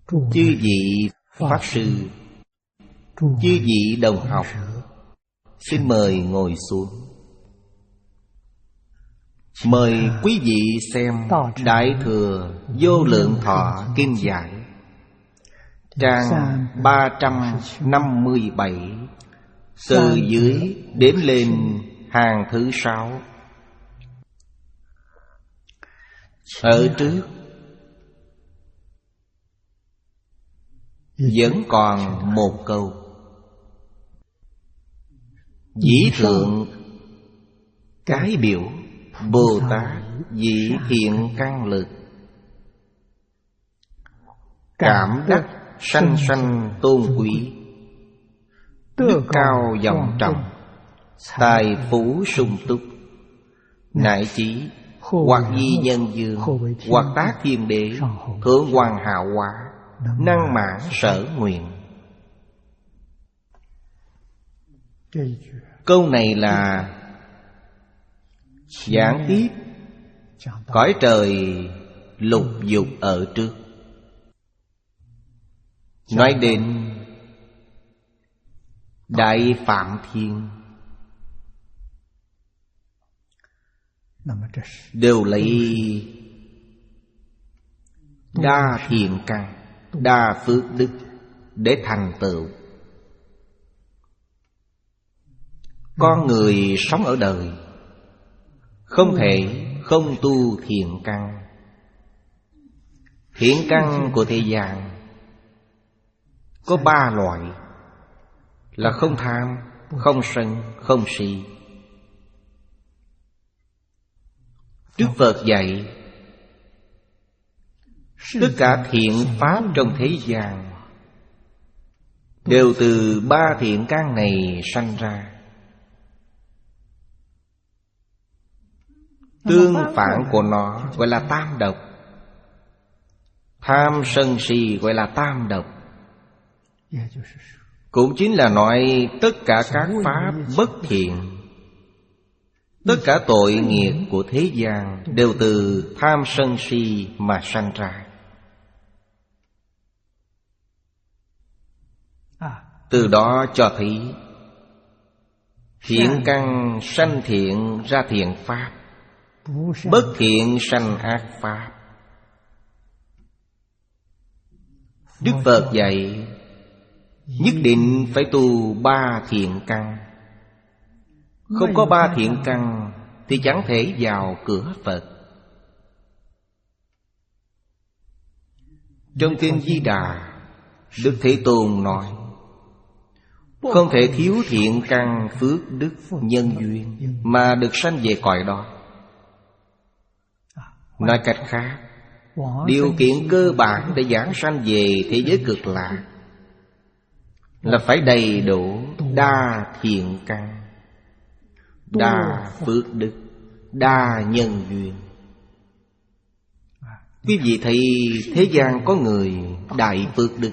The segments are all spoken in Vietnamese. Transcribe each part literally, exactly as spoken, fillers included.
chư vị Pháp Sư, chư vị đồng học, xin mời ngồi xuống. Mời quý vị xem Đại Thừa Vô Lượng Thọ Kinh Giải, trang ba trăm năm mươi bảy, từ dưới đếm lên hàng thứ sáu. Ở trước vẫn còn một câu: dĩ thượng cái biểu Bồ Tát dĩ thiện căn lực, cảm đắc sanh sanh tôn quý, đức cao vọng trọng, tài phú sung túc, nại chí hoặc di nhân dương, hoặc tác thiên đế, thượng hoàng hạo hóa, năng mãn sở nguyện. Câu này là giảng tiếp cõi trời lục dục ở trước, nói đến Đại Phạm Thiên, đều lấy đa thiện căn, đa phước đức để thành tựu. Con người sống ở đời không thể không tu thiện căn. Thiện căn của thế gian có ba loại, là không tham, không sân, không si. Đức Phật dạy tất cả thiện pháp trong thế gian đều từ ba thiện căn này sanh ra. Tương phản của nó gọi là tam độc. Tham sân si gọi là tam độc. Cũng chính là nói tất cả các pháp bất thiện, tất cả tội nghiệp của thế gian đều từ tham sân si mà sanh ra. Từ đó cho thấy thiện căn sanh thiện ra thiện pháp, bất thiện sanh ác pháp. Đức Phật dạy nhất định phải tu ba thiện căn. Không có ba thiện căn thì chẳng thể vào cửa Phật. Trong Kinh Di Đà, Đức Thế Tôn nói không thể thiếu thiện căn phước đức nhân duyên mà được sanh về cõi đó. Nói cách khác, điều kiện cơ bản để giảng sanh về thế giới cực lạc là phải đầy đủ đa thiện căn, đa phước đức, đa nhân duyên. Quý vị thấy thế gian có người đại phước đức,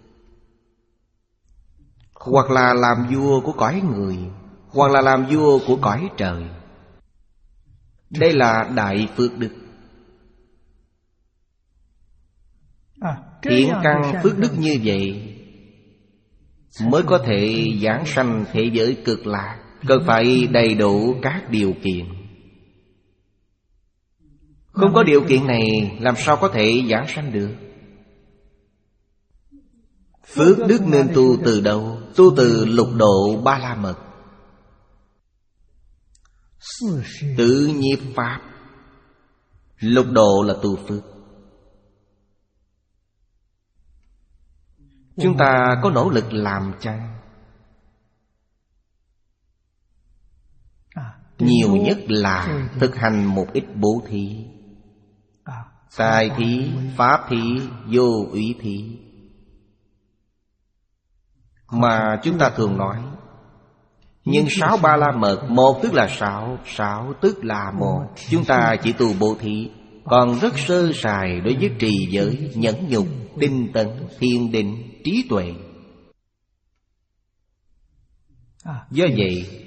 hoặc là làm vua của cõi người, hoặc là làm vua của cõi trời. Đây là đại phước đức. Thiện căn phước đức như vậy mới có thể giảng sanh thế giới cực lạc, cần phải đầy đủ các điều kiện. Không có điều kiện này làm sao có thể giảng sanh được? Phước đức nên tu từ đâu? Tu từ lục độ ba la mật, tự nhiếp pháp. Lục độ là tu phước. Chúng ta có nỗ lực làm chăng? Nhiều nhất là thực hành một ít bố thí, tài thí, pháp thí, vô úy thí. Mà chúng ta thường nói nhưng sáu ba la mật, một tức là sáu, sáu tức là một. Chúng ta chỉ tu bố thí, còn rất sơ sài đối với trì giới, nhẫn nhục, tinh tấn, thiền định, trí tuệ. Do vậy,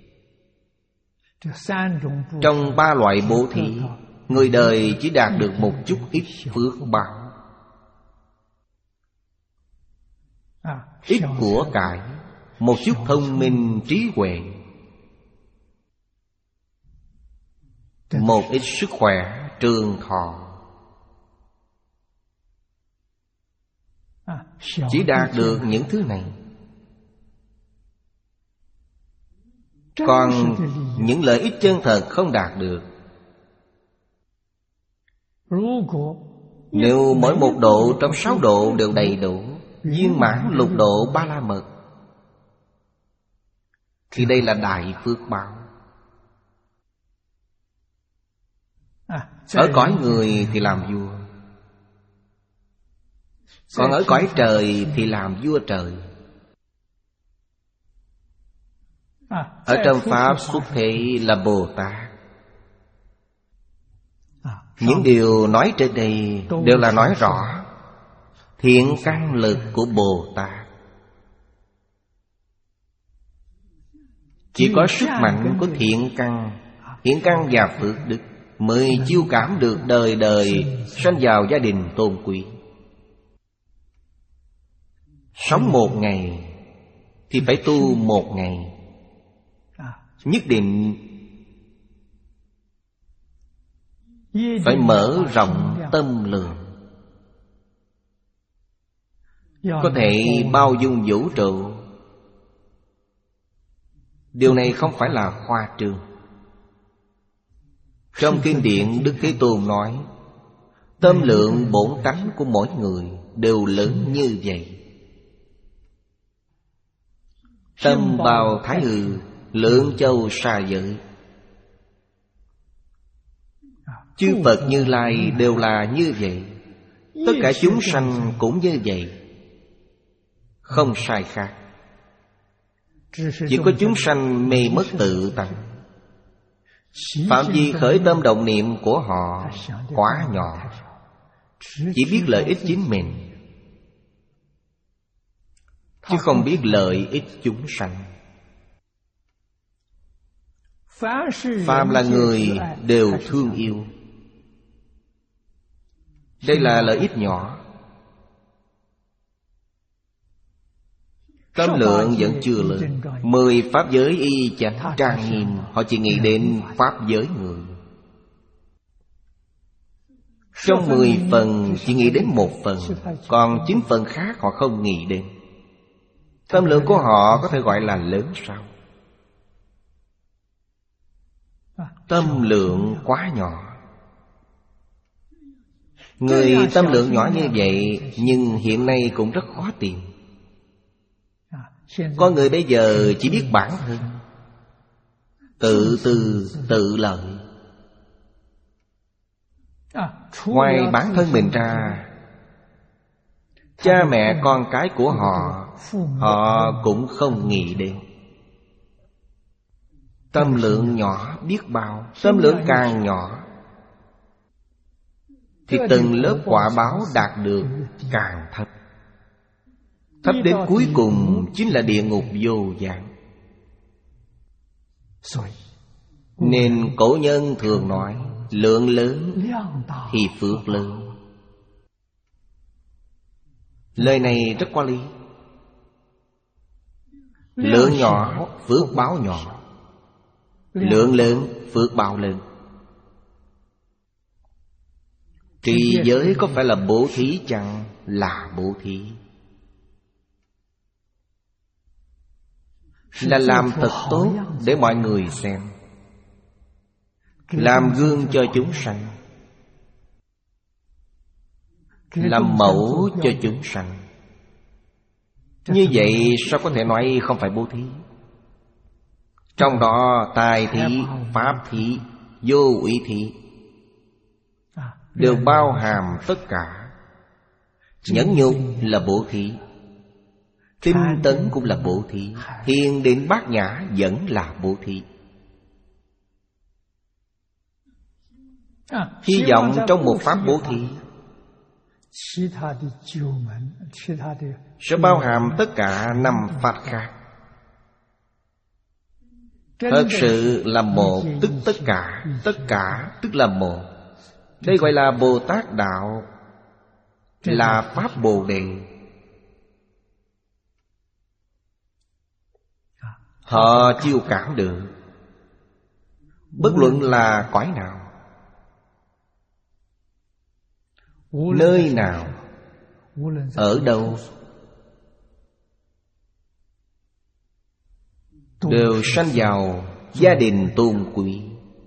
trong ba loại bố thí, người đời chỉ đạt được một chút ít phước báo. ít của cải, một chút thông minh trí huệ, một ít sức khỏe trường thọ. Chỉ đạt được những thứ này. Còn những lợi ích chân thật không đạt được. Nếu mỗi một độ trong sáu độ đều đầy đủ, viên mãn lục độ ba la mật, thì đây là đại phước báo. Ở cõi người thì làm vua, còn ở cõi trời thì làm vua trời. Ở trong Pháp xuất thế là Bồ Tát. Những điều nói trên đây đều là nói rõ thiện căn lực của Bồ Tát. Chỉ có sức mạnh của thiện căn, thiện căn và phước đức mới chiêu cảm được đời đời sanh vào gia đình tôn quý. Sống một ngày thì phải tu một ngày. Nhất định phải mở rộng tâm lượng, có thể bao dung vũ trụ. Điều này không phải là khoa trương. Trong kinh điển Đức Thế Tôn nói, tâm lượng bổn tánh của mỗi người đều lớn như vậy. Tâm bao thái hư, lượng châu xa giới. Chư Phật Như Lai đều là như vậy. Tất cả chúng sanh cũng như vậy, không sai khác. Chỉ có chúng sanh mê mất tự tánh. Phạm vi khởi tâm động niệm của họ quá nhỏ, chỉ biết lợi ích chính mình, chứ không biết lợi ích chúng sanh. Phàm là người đều thương yêu. Đây là lợi ích nhỏ. Tâm lượng vẫn chưa lớn. Mười pháp giới y chánh trang nghiêm, họ chỉ nghĩ đến pháp giới người. Trong mười phần chỉ nghĩ đến một phần, còn chín phần khác họ không nghĩ đến. Tâm lượng của họ có thể gọi là lớn sao? Tâm lượng quá nhỏ. Người tâm lượng nhỏ như vậy nhưng hiện nay cũng rất khó tìm. Có người bây giờ chỉ biết bản thân, tự tư tự lợi. Ngoài bản thân mình ra, cha mẹ con cái của họ, họ cũng không nghĩ đến. Tâm lượng nhỏ biết bao. Tâm lượng càng nhỏ thì từng lớp quả báo đạt được càng thấp. Thấp đến cuối cùng chính là địa ngục vô vàn. Nên cổ nhân thường nói, lượng lớn thì phước lớn. Lời này rất có lý. Lượng nhỏ phước báo nhỏ, lượng lớn phước báo lớn. Trì giới có phải là bố thí chăng? Là bố thí. Là làm thật tốt để mọi người xem, làm gương cho chúng sanh, làm mẫu cho chúng sanh. Như vậy sao có thể nói không phải bố thí? Trong đó tài thí, pháp thí, vô úy thí đều bao hàm tất cả. Nhẫn nhục là bố thí, tinh tấn cũng là bố thí, thiền định bát nhã vẫn là bố thí. Hy vọng trong một pháp bố thí sẽ bao hàm tất cả năm pháp khác. Thật sự là một tức tất cả, tất cả tức là một. Đây gọi là Bồ Tát Đạo, là Pháp Bồ Đề. Họ chiêu cảm được. Bất luận là cõi nào, nơi nào, ở đâu, đều sanh vào gia đình tôn quý,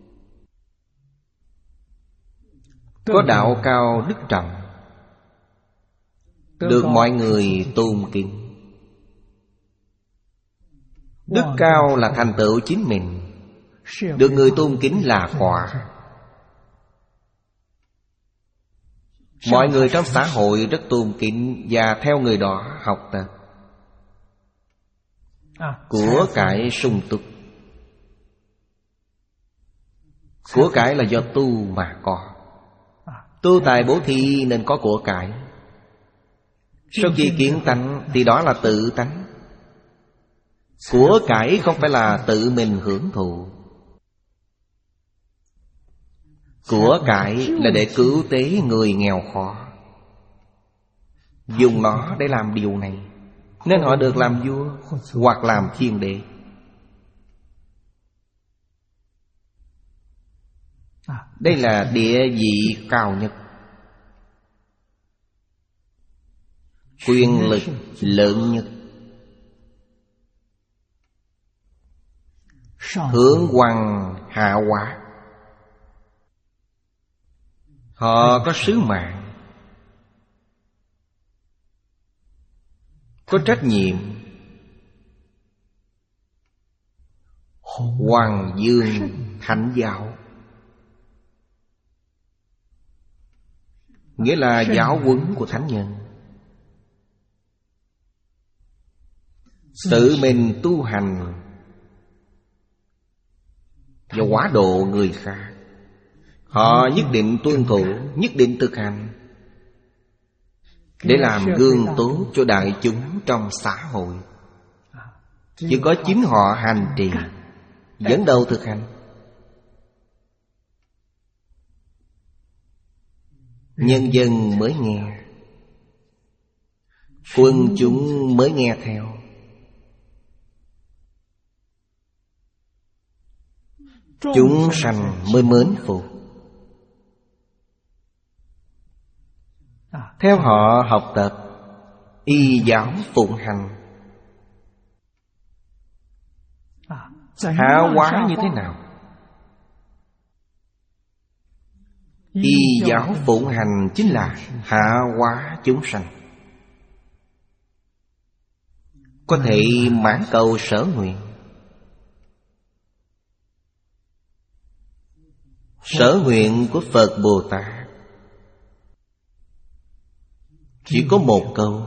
có đạo cao đức trọng, được mọi người tôn kính. Đức cao là thành tựu chính mình, được người tôn kính là quả. Mọi người trong xã hội rất tôn kính và theo người đó học tập. Của cải sung túc. Của cải là do tu mà có. Tu tài bố thí nên có của cải. Sau khi kiến tánh thì đó là tự tánh. Của cải không phải là tự mình hưởng thụ. Của cải là để cứu tế người nghèo khó, dùng nó để làm điều này, nên họ được làm vua hoặc làm thiên đế. Đây là địa vị cao nhất, quyền lực lớn nhất. Hướng hoàng hạ hóa. Họ có sứ mạng, có trách nhiệm. Hoàng dương thánh giáo, nghĩa là giáo huấn của thánh nhân. Tự mình tu hành và hóa độ người khác. Họ nhất định tuân thủ, nhất định thực hành, để làm gương tốt cho đại chúng trong xã hội. Chỉ có chính họ hành trì, dẫn đầu thực hành, nhân dân mới nghe, quân chúng mới nghe theo. Chúng sanh mới mến phục, theo họ học tập, y giáo phụng hành. Hạ hóa như thế nào? Y giáo phụng hành chính là hạ hóa chúng sanh, có thể mãn cầu sở nguyện. Sở nguyện của Phật Bồ Tát chỉ có một câu: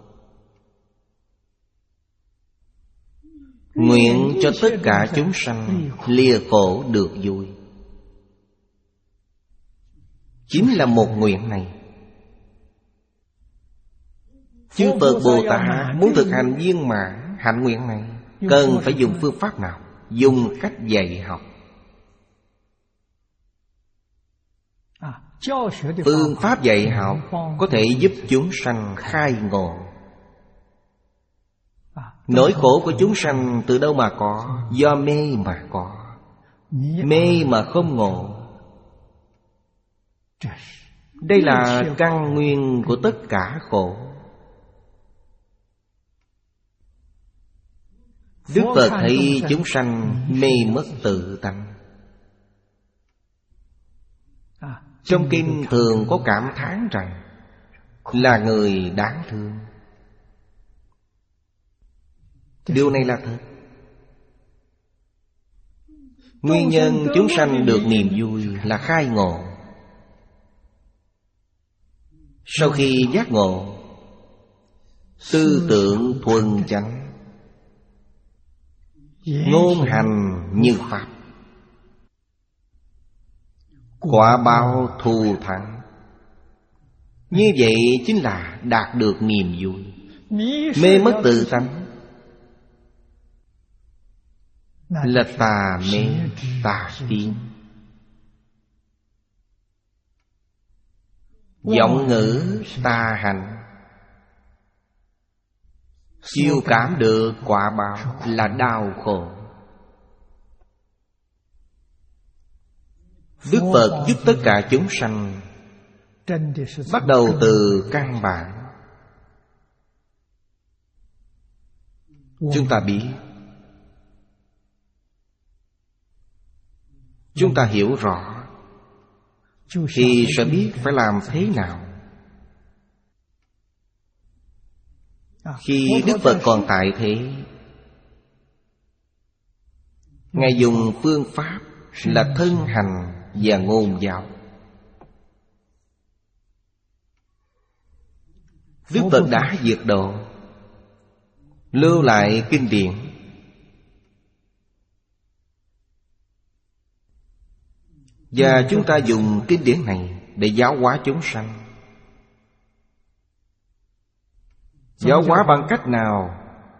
nguyện cho tất cả chúng sanh lìa khổ được vui. Chính là một nguyện này. Chư Phật Bồ Tát muốn thực hành viên mãn hạnh nguyện này, cần phải dùng phương pháp nào? Dùng cách dạy học. Phương pháp dạy học có thể giúp chúng sanh khai ngộ. Nỗi khổ của chúng sanh từ đâu mà có? Do mê mà có. Mê mà không ngộ, đây là căn nguyên của tất cả khổ. Đức Phật thấy chúng sanh mê mất tự tánh. Trong kinh thường có cảm thán rằng là người đáng thương. Điều này là thật. Nguyên nhân chúng sanh được niềm vui là khai ngộ. Sau khi giác ngộ, tư tưởng thuần chánh, ngôn hành như pháp, quả báo thù thắng. Như vậy chính là đạt được niềm vui. Mê mất tự tánh là tà mê tà kiến. Giọng ngữ tà hành, chịu cảm được quả báo là đau khổ. Đức Phật giúp tất cả chúng sanh bắt đầu từ căn bản. Chúng ta biết, chúng ta hiểu rõ, thì sẽ biết phải làm thế nào. Khi Đức Phật còn tại thế, Ngài dùng phương pháp là thân hành và ngôn giáo. Đức Phật đã diệt độ, lưu lại kinh điển. Và chúng ta dùng kinh điển này để giáo hóa chúng sanh. Giáo hóa bằng cách nào?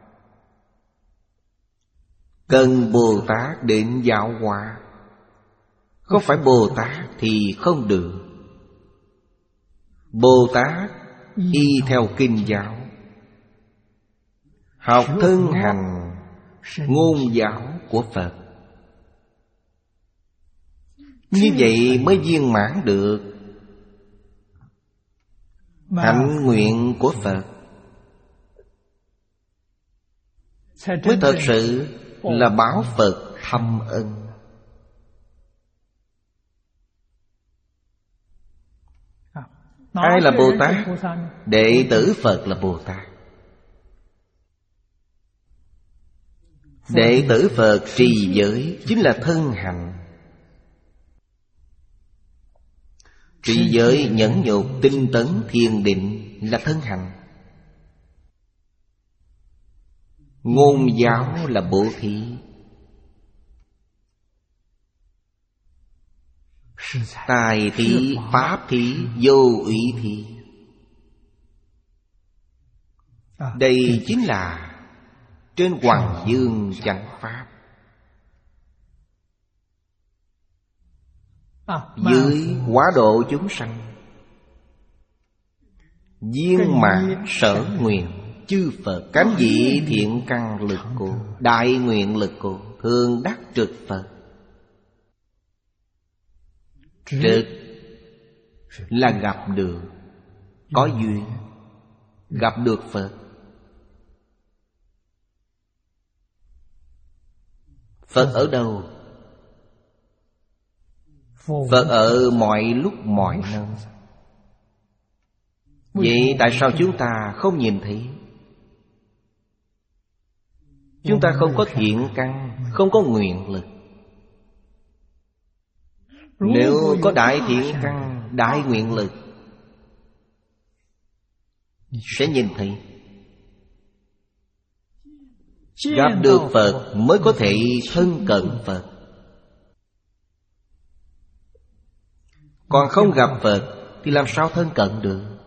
Cần Bồ Tát đến giáo hóa. Không phải Bồ Tát thì không được. Bồ Tát y theo kinh giáo, học thân hành ngôn giáo của Phật. Như vậy mới viên mãn được hạnh nguyện của Phật, mới thật sự là báo Phật thâm ân. Ai là Bồ Tát? Đệ tử Phật là Bồ Tát. Đệ tử Phật trì giới chính là thân hành. Trì giới nhẫn nhục tinh tấn thiền định là thân hành. Ngôn giáo là bố thí. Tài thí, pháp thí, vô ủy thí. Đây chính là trên Hoàng Dương chánh pháp. Dưới hóa độ chúng sanh, viên mãn sở nguyện chư Phật. Cánh dị thiện căn lực cổ, đại nguyện lực cổ, thường đắc trực Phật. Trực là gặp được, có duyên gặp được Phật. Phật ở đâu? Phật ở mọi lúc mọi nơi. Vậy tại sao chúng ta không nhìn thấy? Chúng ta không có thiện căn, không có nguyện lực. Nếu có đại thiện căn, đại nguyện lực, sẽ nhìn thấy. Gặp được Phật mới có thể thân cận Phật. Còn không gặp Phật thì làm sao thân cận được?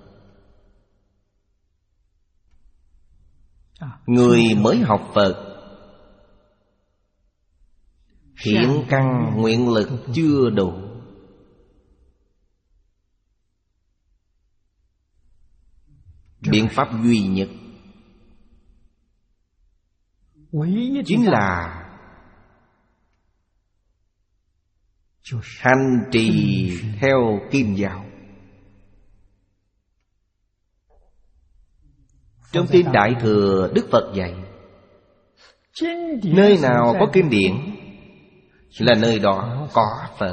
Người mới học Phật, thiện căn nguyện lực chưa đủ. Biện pháp duy nhất chính là hành trì theo kim giáo. Trong Kinh Đại Thừa, Đức Phật dạy, nơi nào có kinh điển là nơi đó có Phật.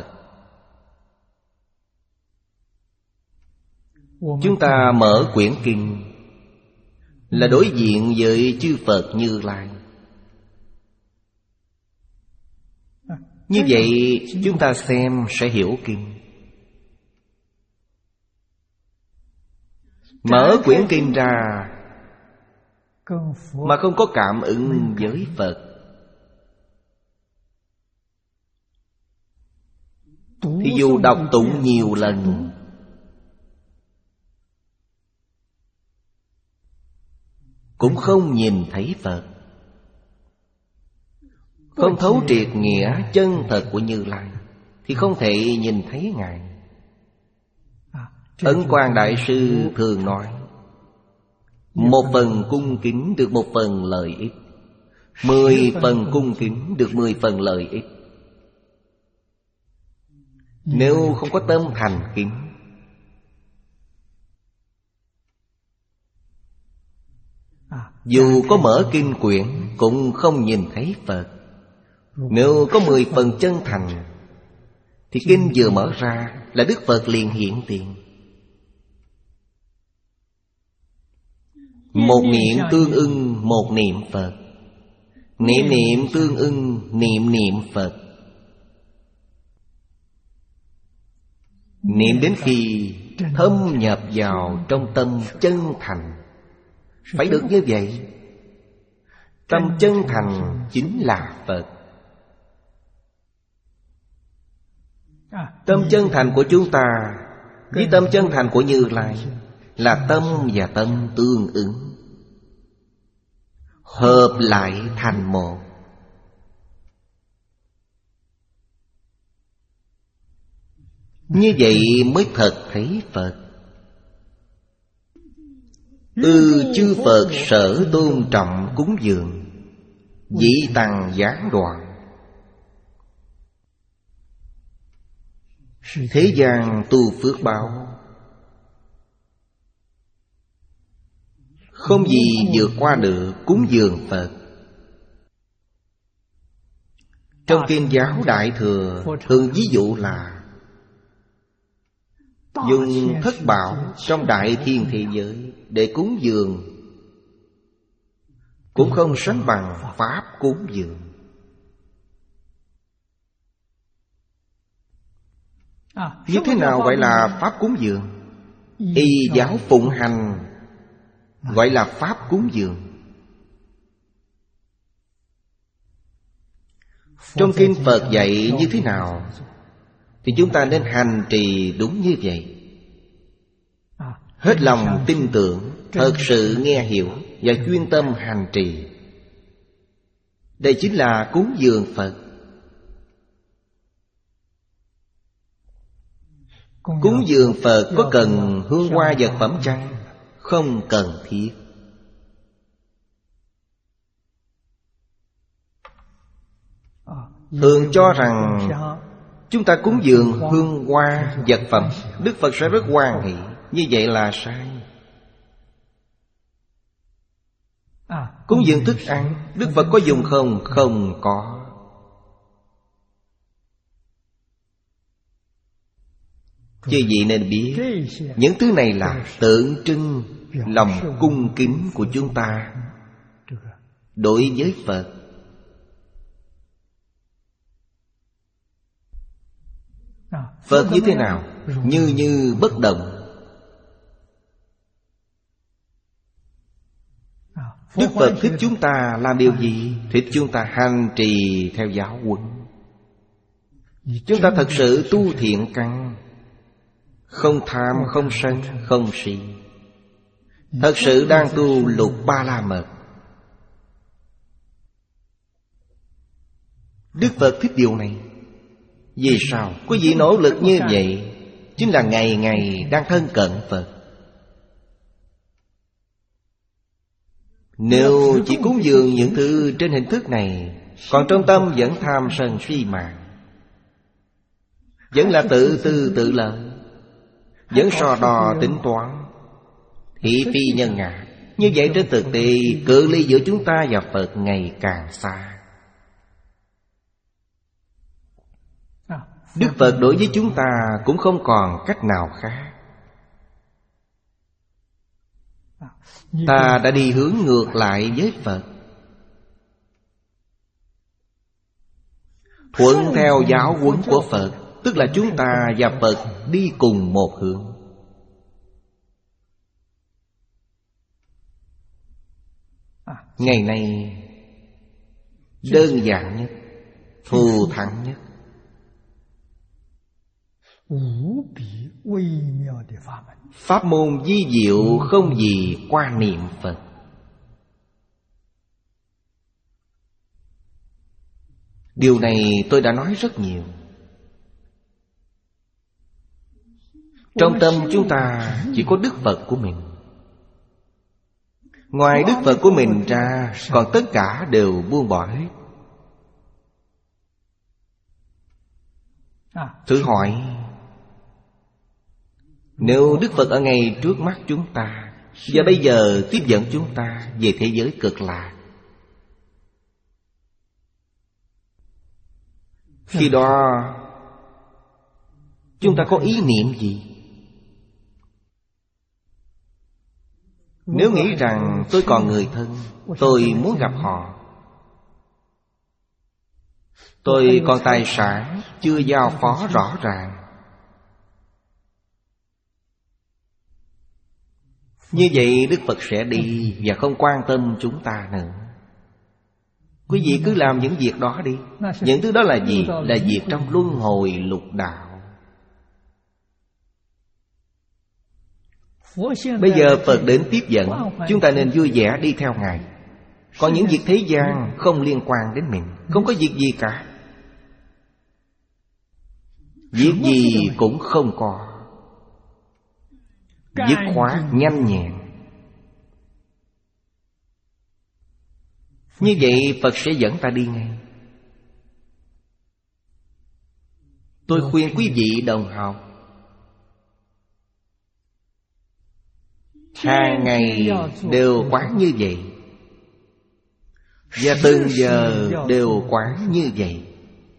Chúng ta mở quyển kinh là đối diện với chư Phật Như Lai. Như vậy chúng ta xem sẽ hiểu kinh. Mở quyển kinh ra mà không có cảm ứng với Phật thì dù đọc tụng nhiều lần cũng không nhìn thấy Phật, không thấu triệt nghĩa chân thật của Như Lai thì không thể nhìn thấy Ngài. Ấn Quang Đại Sư thường nói, Một phần cung kính được một phần lợi ích, mười phần cung kính được mười phần lợi ích. Nếu không có tâm thành kính, dù có mở kinh quyển cũng không nhìn thấy Phật. Nếu có mười phần chân thành thì kinh vừa mở ra là Đức Phật liền hiện tiền. Một niệm tương ưng một niệm Phật, niệm niệm tương ưng niệm niệm Phật. Niệm đến khi thâm nhập vào trong tâm chân thành. Phải được như vậy. Tâm chân thành chính là Phật. Tâm chân thành của chúng ta với tâm chân thành của Như Lai là tâm và tâm tương ứng, hợp lại thành một. Như vậy mới thật thấy Phật. Ư ừ, chư Phật sở tôn trọng cúng dường, dĩ tăng gián đoạn. Thế gian tu phước báo, không gì vượt qua được cúng dường Phật. Trong Kinh Giáo Đại Thừa thường ví dụ là dùng thất bảo trong đại thiên thế giới để cúng dường, cũng không sánh bằng pháp cúng dường. Như thế nào gọi là pháp cúng dường? Y giáo phụng hành gọi là pháp cúng dường. Trong kinh Phật dạy như thế nào thì chúng ta nên hành trì đúng như vậy. Hết lòng tin tưởng, thật sự nghe hiểu và chuyên tâm hành trì. Đây chính là cúng dường Phật. Cúng dường Phật có cần hương hoa vật phẩm chăng? Không cần thiết. Thường cho rằng chúng ta cúng dường hương hoa vật phẩm, Đức Phật sẽ rất hoan hỷ. Như vậy là sai. Cúng dường thức ăn, Đức Phật có dùng không? Không có. Chư vị nên biết, những thứ này là tượng trưng lòng cung kính của chúng ta đối với Phật. Phật như thế nào? Như như bất động. Đức Phật thích chúng ta làm điều gì? Thích chúng ta hành trì theo giáo huấn. Chúng ta thật sự tu thiện căn, không tham, không sân, không si, thật sự đang tu lục ba la mật. Đức Phật thích điều này. Vì sao? Quý vị nỗ lực như vậy chính là ngày ngày đang thân cận Phật. Nếu chỉ cúng dường những thứ trên hình thức này, còn trong tâm vẫn tham sân si mạng, vẫn là tự tư tự lợi, vẫn so đo tính toán, thị phi nhân ngã, như vậy trên thực tế cự ly giữa chúng ta và Phật ngày càng xa. Đức Phật đối với chúng ta cũng không còn cách nào khác. Ta đã đi hướng ngược lại với Phật, thuận theo giáo huấn của Phật, tức là chúng ta và Phật đi cùng một hướng. Ngày nay đơn giản nhất, thù thắng nhất, pháp môn vi diệu không gì qua niệm Phật. Điều này tôi đã nói rất nhiều. Trong tâm chúng ta chỉ có Đức Phật của mình. Ngoài Đức Phật của mình ra, còn tất cả đều buông bỏ hết. Thử hỏi, nếu Đức Phật ở ngay trước mắt chúng ta, và bây giờ tiếp dẫn chúng ta về thế giới cực lạc, khi đó chúng ta có ý niệm gì? Nếu nghĩ rằng tôi còn người thân, tôi muốn gặp họ, tôi còn tài sản chưa giao phó rõ ràng, như vậy Đức Phật sẽ đi và không quan tâm chúng ta nữa. Quý vị cứ làm những việc đó đi. Những thứ đó là gì? Là việc trong luân hồi lục đạo. Bây giờ Phật đến tiếp dẫn, chúng ta nên vui vẻ đi theo Ngài. Còn những việc thế gian không liên quan đến mình, không có việc gì cả. Việc gì cũng không có, dứt khoát nhanh nhẹn. Như vậy Phật sẽ dẫn ta đi ngay. Tôi khuyên quý vị đồng học, hàng ngày đều quán như vậy, và từng giờ đều quán như vậy.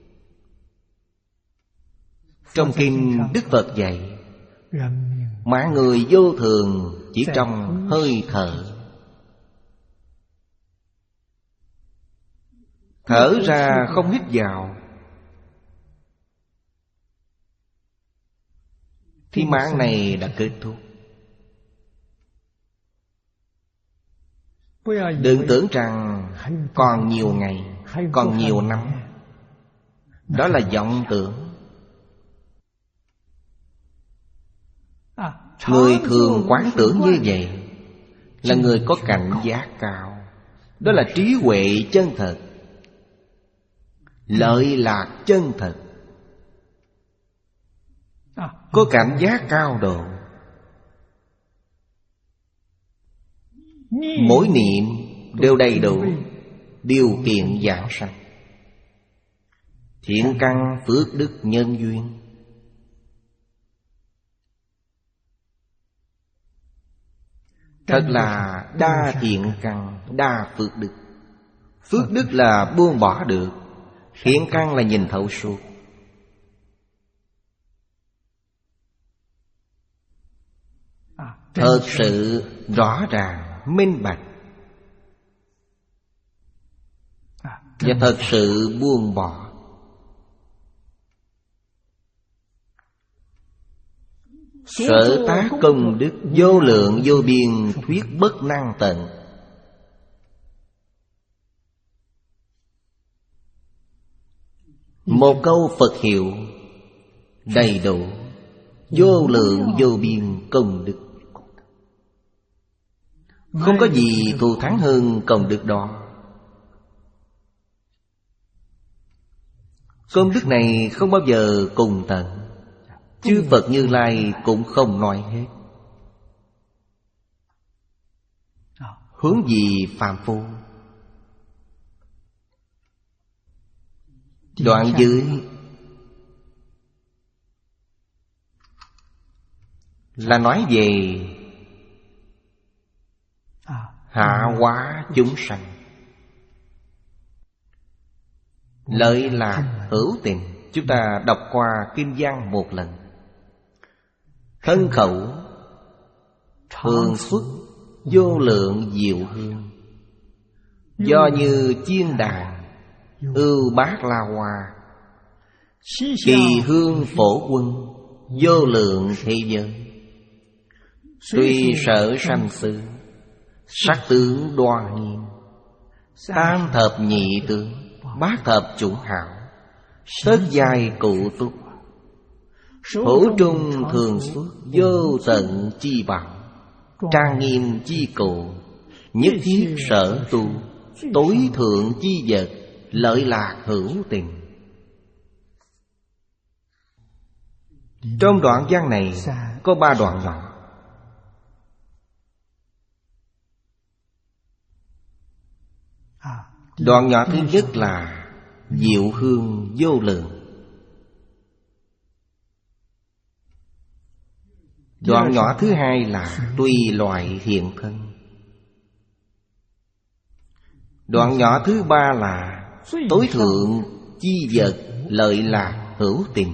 Trong kinh Đức Phật dạy, mạng người vô thường chỉ trong hơi thở. Thở ra không hít vào thì mạng này đã kết thúc. Đừng tưởng rằng còn nhiều ngày, còn nhiều năm. Đó là vọng tưởng. Người thường quán tưởng như vậy là người có cảnh giác cao. Đó là trí huệ chân thật, lợi lạc chân thật, có cảnh giác cao độ. Mỗi niệm đều đầy đủ điều kiện giảng sanh, thiện căn phước đức nhân duyên. Thật là đa thiện căn, đa phước đức. Phước đức là buông bỏ được, thiện căn là nhìn thấu suốt. Thật sự rõ ràng, minh bạch, và thật sự buông bỏ. Sở tác công đức vô lượng vô biên, thuyết bất năng tận. Một câu Phật hiệu đầy đủ vô lượng vô biên công đức. Không có gì thù thắng hơn công đức đó. Công đức này không bao giờ cùng tận. Chư Phật Như Lai cũng không nói hết. Hướng gì phàm phu. Đoạn dưới là nói về hạ hóa chúng sanh, lợi lạc hữu tình. Chúng ta đọc qua kinh văn một lần. Thân khẩu thường xuất vô lượng diệu hương, do như chiên đàn ưu bát la hoa, kỳ hương phổ quân vô lượng thế giới. Tuy sở sanh xứ, sắc tướng đoan nghiêm, tam thập nhị tướng, bát thập chủng hảo, tất giai cụ túc, hữu trung thường xuất, vô tận chi bảo, trang nghiêm chi cụ, nhất thiết sở tu, tối thượng chi vật, lợi lạc hữu tình. Trong đoạn văn này có ba đoạn nhỏ. Đoạn nhỏ thứ nhất là diệu hương vô lượng. Đoạn nhỏ thứ hai là tùy loại hiện thân. Đoạn nhỏ thứ ba là tối thượng chi vật lợi lạc hữu tình.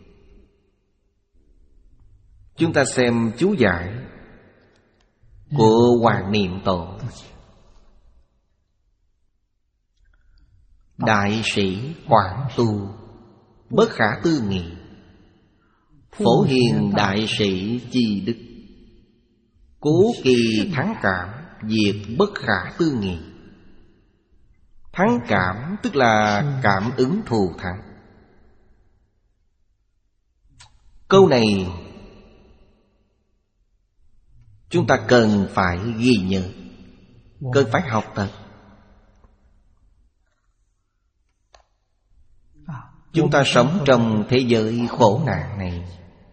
Chúng ta xem chú giải của Hoàng Niệm Tổ. Đại sĩ quảng tu bất khả tư nghị, phổ hiền đại sĩ chi đức, cố kỳ thắng cảm, diệt bất khả tư nghị. Thắng cảm tức là cảm ứng thù thắng. Câu này chúng ta cần phải ghi nhớ, cần phải học tập. Chúng ta sống trong thế giới khổ nạn này,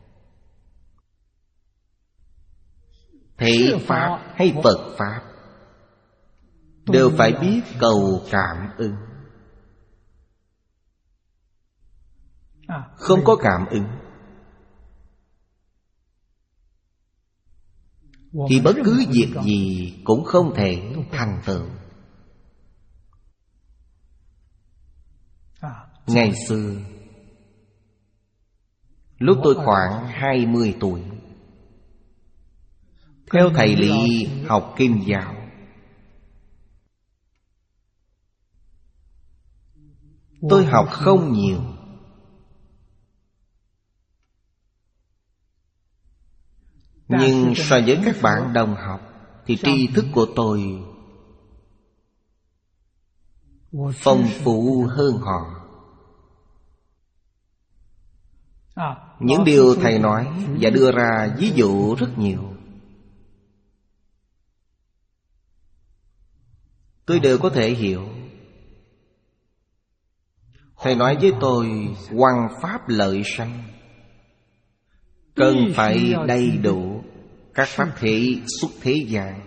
thể Pháp hay Phật Pháp đều phải biết cầu cảm ứng. Không có cảm ứng thì bất cứ việc gì cũng không thể thành tựu. Ngày xưa, lúc tôi khoảng hai mươi tuổi, theo thầy Lý học Kinh giáo. Tôi học không nhiều, nhưng so với các bạn đồng học thì tri thức của tôi phong phú hơn họ. Những điều thầy nói và đưa ra ví dụ rất nhiều, tôi đều có thể hiểu. Thầy nói với tôi hoằng pháp lợi sanh, cần phải đầy đủ các pháp thể xuất thế gian.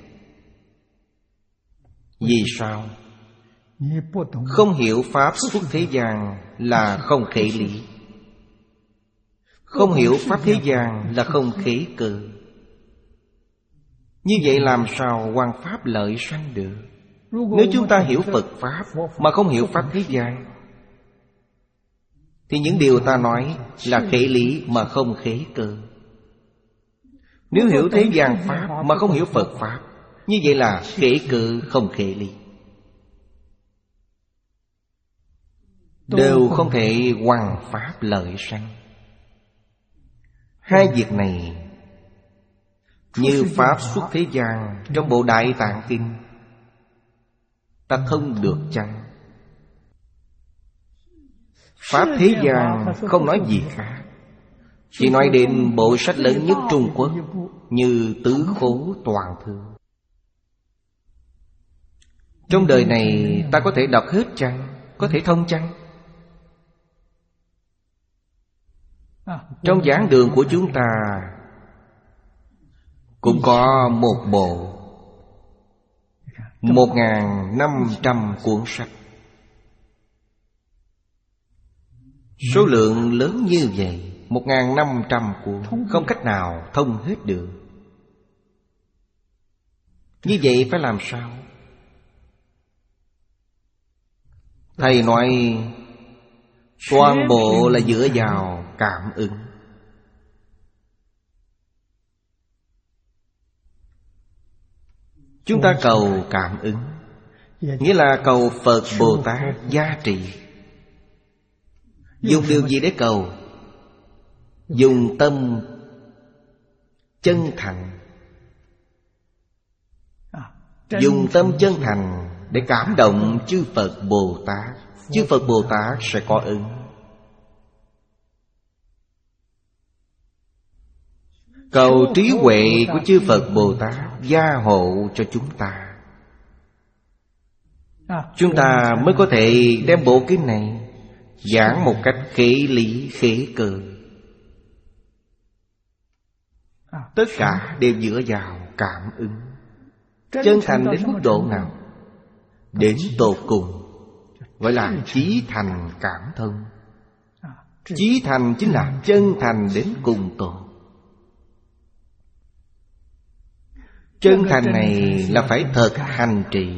Vì sao? Không hiểu pháp xuất thế gian là không khế lý, không hiểu pháp thế gian là không khế cơ. Như vậy làm sao hoằng pháp lợi sanh được? Nếu chúng ta hiểu Phật Pháp mà không hiểu pháp thế gian thì những điều ta nói là khế lý mà không khế cơ. Nếu hiểu thế gian Pháp mà không hiểu Phật Pháp, như vậy là khế cơ không khế lý, đều không thể hoằng pháp lợi sanh. Hai việc này như pháp xuất thế gian trong bộ Đại Tạng Kinh, ta thông được chăng? Pháp thế gian không nói gì khác, chỉ nói đến bộ sách lớn nhất Trung Quốc như Tứ Khố Toàn Thư. Trong đời này ta có thể đọc hết chăng? Có thể thông chăng? Trong giảng đường của chúng ta cũng có một bộ Một ngàn năm trăm cuốn sách. Số lượng lớn như vậy, Một ngàn năm trăm cuốn, không cách nào thông hết được. Như vậy phải làm sao? Thầy nói toàn bộ là dựa vào cảm ứng. Chúng ta cầu cảm ứng, nghĩa là cầu Phật Bồ Tát gia trì. Dùng điều gì để cầu? Dùng tâm chân thành. Dùng tâm chân thành để cảm động chư Phật Bồ Tát. Chư Phật Bồ Tát sẽ có ứng. Cầu trí huệ của chư Phật Bồ Tát gia hộ cho chúng ta. Chúng ta mới có thể đem bộ kinh này giảng một cách khế lý khế cơ. Tất cả đều dựa vào cảm ứng. Chân thành đến mức độ nào? Đến tột cùng gọi là chí thành cảm thông. Chí thành chính là chân thành đến cùng tột. Chân thành này là phải thật hành trì.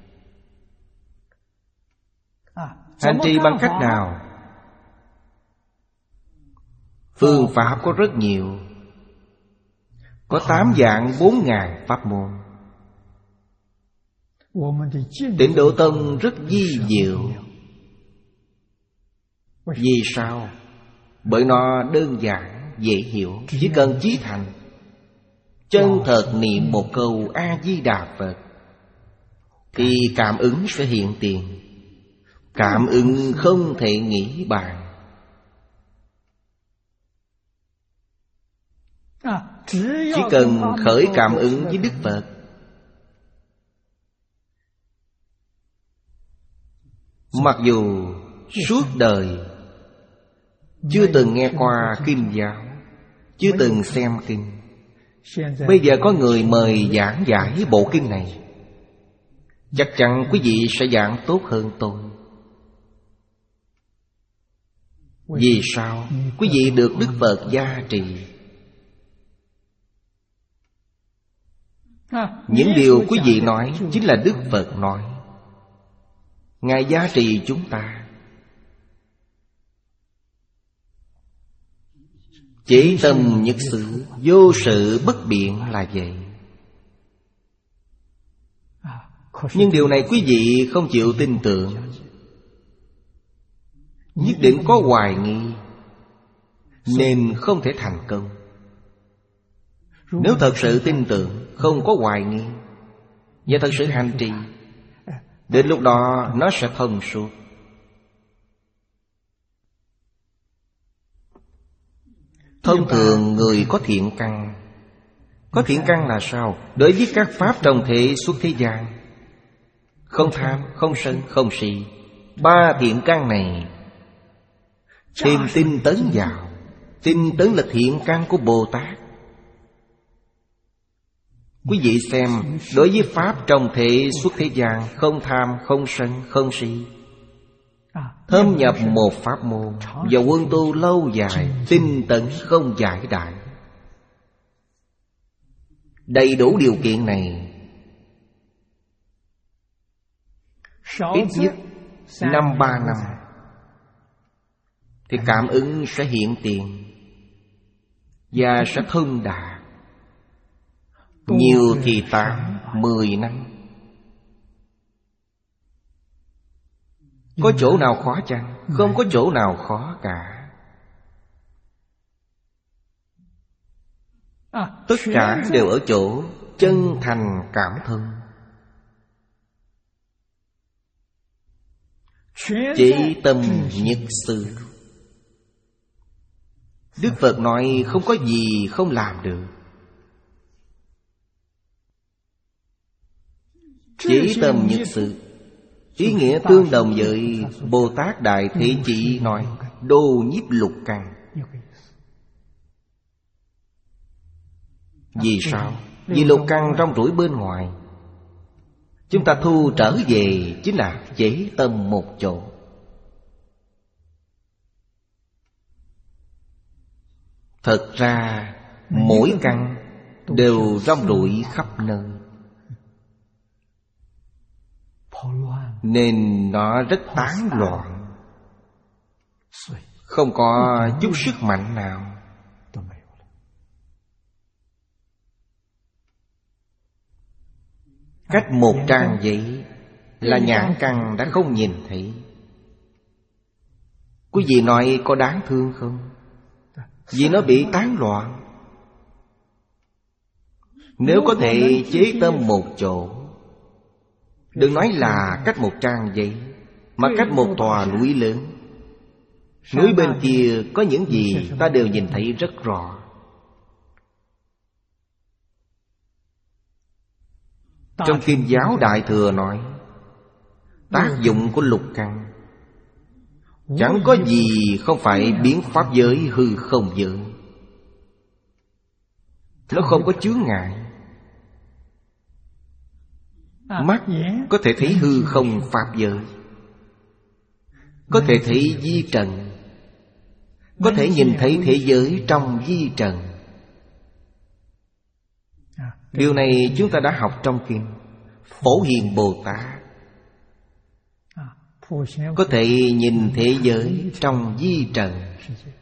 Hành trì bằng cách nào? Phương pháp có rất nhiều. Có tám vạn bốn ngàn pháp môn. Tịnh Độ Tông rất vi diệu. Vì sao? Bởi nó đơn giản, dễ hiểu. Chỉ cần chí thành, chân thật niệm một câu A-di-đà Phật, thì cảm ứng sẽ hiện tiền. Cảm ứng không thể nghĩ bàn. Chỉ cần khởi cảm ứng với Đức Phật, mặc dù suốt đời chưa từng nghe qua kinh giáo, chưa từng xem kinh, bây giờ có người mời giảng giải bộ kinh này, chắc chắn quý vị sẽ giảng tốt hơn tôi. Vì sao? Quý vị được Đức Phật gia trì. Những điều quý vị nói chính là Đức Phật nói. Ngài gia trì chúng ta. Chỉ tâm nhất sự, vô sự bất biện là vậy. Nhưng điều này quý vị không chịu tin tưởng, nhất định có hoài nghi, nên không thể thành công. Nếu thật sự tin tưởng, không có hoài nghi, và thật sự hành trì, đến lúc đó nó sẽ thông suốt. Thông thường người có thiện căn. Có thiện căn là sao? Đối với các pháp trong thế xuất thế gian, không tham, không sân, không si, ba thiện căn này thêm tinh tấn vào. Tinh tấn là thiện căn của Bồ Tát. Quý vị xem, đối với pháp trong thế xuất thế gian, không tham, không sân, không si, thâm nhập một pháp môn và quân tu lâu dài, tinh tấn không giải đại. Đầy đủ điều kiện này, ít nhất năm ba năm thì cảm ứng sẽ hiện tiền và sẽ thông đạt. Nhiều thì tám, mười năm. Có chỗ nào khó chăng? Không có chỗ nào khó cả. Tất cả đều ở chỗ chân thành cảm thông. Chỉ tâm nhất sự. Đức Phật nói không có gì không làm được. Chỉ tâm nhất sự, ý nghĩa tương đồng với Bồ Tát Đại Thế Chí nói đô nhiếp lục căn. Vì sao? Vì lục căn rong ruổi bên ngoài, chúng ta thu trở về chính là chế tâm một chỗ. Thật ra mỗi căn đều rong ruổi khắp nơi, nên nó rất tán loạn, không có chút sức mạnh nào. Cách một trang giấy là nhãn căn đã không nhìn thấy. Quý vị nói có đáng thương không? Vì nó bị tán loạn. Nếu có thể chế tâm một chỗ, đừng nói là cách một trang giấy, mà cách một tòa núi lớn, núi bên kia có những gì ta đều nhìn thấy rất rõ. Trong Kinh giáo Đại Thừa nói, tác dụng của lục căn chẳng có gì không phải biến pháp giới hư không giới. Nó không có chướng ngại. Mắt có thể thấy hư không pháp giới, có thể thấy vi trần, có thể nhìn thấy thế giới trong vi trần. Điều này chúng ta đã học trong kinh. Phổ Hiền Bồ Tát có thể nhìn thế giới trong vi trần.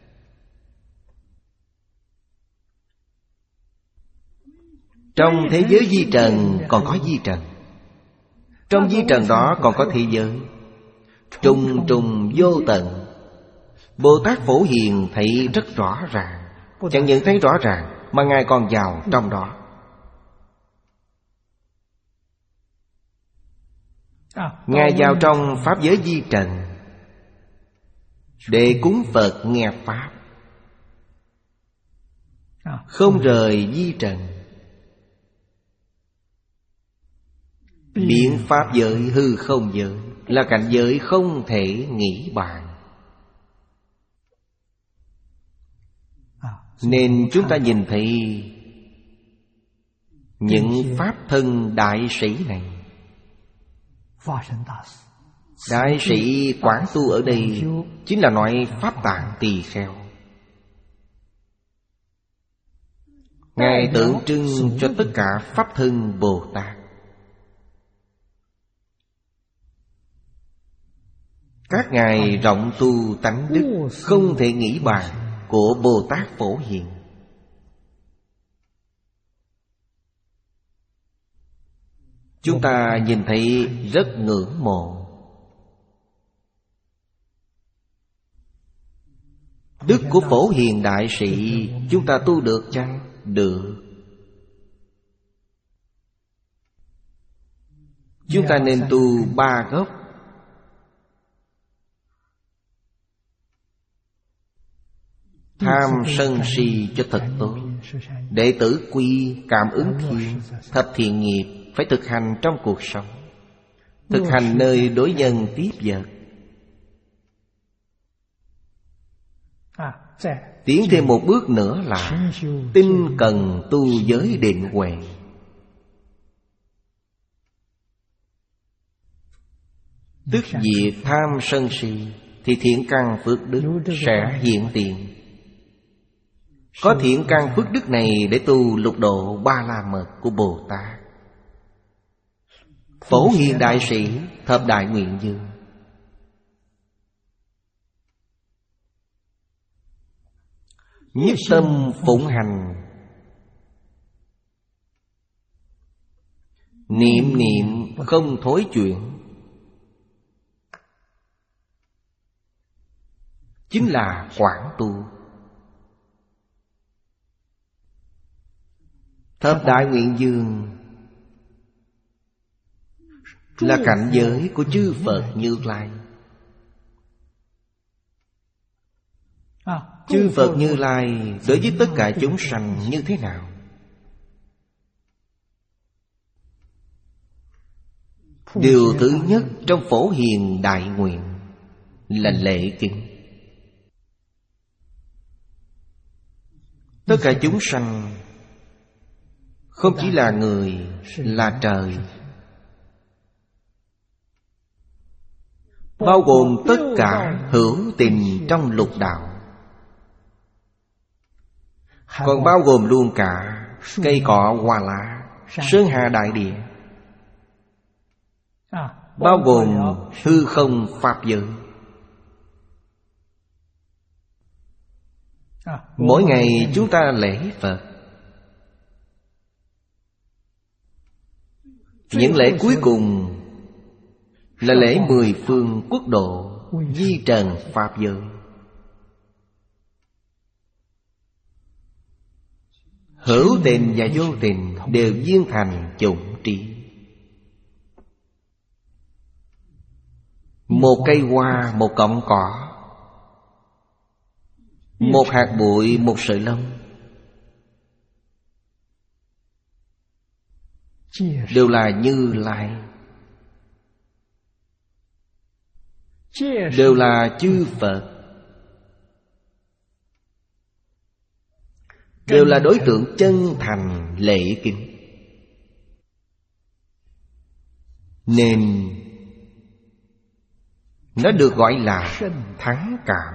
Trong thế giới vi trần còn có vi trần. Trong vi trần đó còn có thế giới trùng trùng vô tận. Bồ Tát Phổ Hiền thấy rất rõ ràng. Chẳng những thấy rõ ràng mà Ngài còn vào trong đó. Ngài vào trong pháp giới vi trần để cúng Phật nghe pháp, không rời vi trần. Biến pháp giới, hư không giới là cảnh giới không thể nghĩ bàn. Nên chúng ta nhìn thấy những pháp thân đại sĩ này. Đại sĩ Quán Tu ở đây chính là nói Pháp Tạng Tỳ Kheo. Ngài tượng trưng cho tất cả pháp thân Bồ Tát. Các ngài rộng tu tánh đức không thể nghĩ bàn của Bồ Tát Phổ Hiền. Chúng ta nhìn thấy rất ngưỡng mộ. Đức của Phổ Hiền đại sĩ chúng ta tu được chăng? Được. Chúng ta nên tu ba gốc. Tham sân si cho thật tốt. Đệ tử quy cảm ứng thiên, thập thiện nghiệp phải thực hành trong cuộc sống. Thực hành nơi đối nhân tiếp vật. Tiến thêm một bước nữa là tinh cần tu giới định huệ. Tức diệt tham sân si thì thiện căn phước đức sẽ hiện tiền. Có thiện căn phước đức này để tu lục độ ba la mật của Bồ Tát. Phổ Hiền đại sĩ thập đại nguyện dương. Nhất tâm phụng hành, niệm niệm không thối chuyển, chính là quảng tu. Thập đại nguyện dương là cảnh giới của chư Phật Như Lai. Chư Phật Như Lai đối với tất cả chúng sanh như thế nào? Điều thứ nhất trong Phổ Hiền đại nguyện là lễ kính. Tất cả chúng sanh không chỉ là người, là trời, bao gồm tất cả hữu tình trong lục đạo, còn bao gồm luôn cả cây cỏ hoa lá, sơn hà đại địa, bao gồm hư không pháp giới. Mỗi ngày chúng ta lễ Phật. Những lễ cuối cùng là lễ mười phương quốc độ, di trần pháp giới. Hữu tình và vô tình đều viên thành chủng trí. Một cây hoa, một cọng cỏ, một hạt bụi, một sợi lông, đều là Như Lai, đều là chư Phật, đều là đối tượng chân thành lễ kính. Nó được gọi là thắng cảm.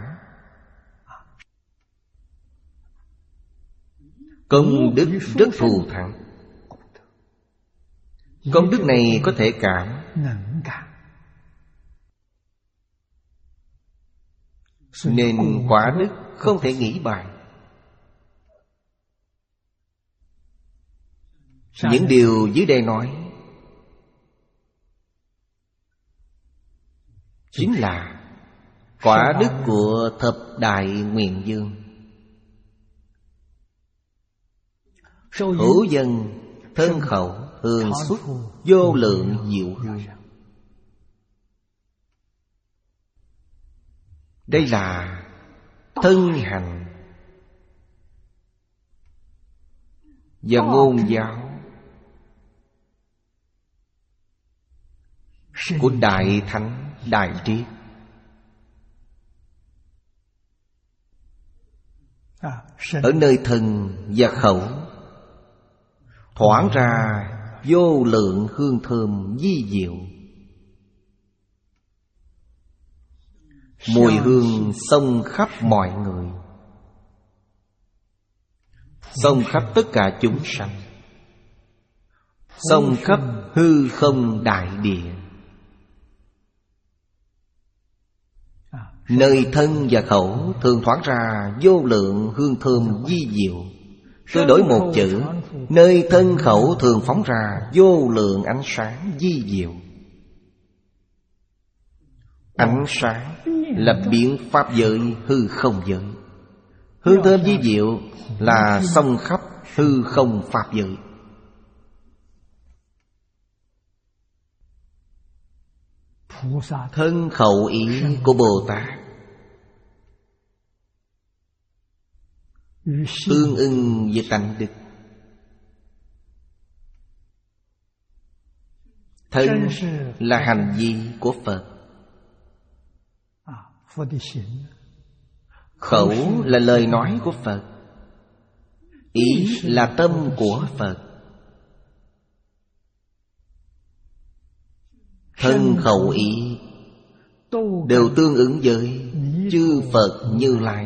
Công đức rất thù thắng. Công đức này có thể cảm, nên quả đức không thể nghĩ bàn. Những điều dưới đây nói chính là quả đức của thập đại nguyện dương. Hữu dân thân khẩu thường xuất vô lượng diệu hương. Đây là thân hành và ngôn giáo của Đại Thánh Đại Triết. Ở nơi thân và khẩu thoảng ra vô lượng hương thơm vi diệu. Mùi hương xông khắp mọi người, xông khắp tất cả chúng sanh, xông khắp hư không đại địa. Nơi thân và khẩu thường thoảng ra vô lượng hương thơm vi diệu. Tôi đổi một chữ: nơi thân khẩu thường phóng ra vô lượng ánh sáng vi diệu. Ánh sáng là biện pháp giới hư không giới. Hương thơm vi diệu là xông khắp hư không pháp giới. Thân khẩu ý của Bồ Tát tương ưng với tánh đức. Thân là hành vi của Phật, khẩu là lời nói của Phật, ý là tâm của Phật. Thân khẩu ý đều tương ứng với chư Phật Như Lai,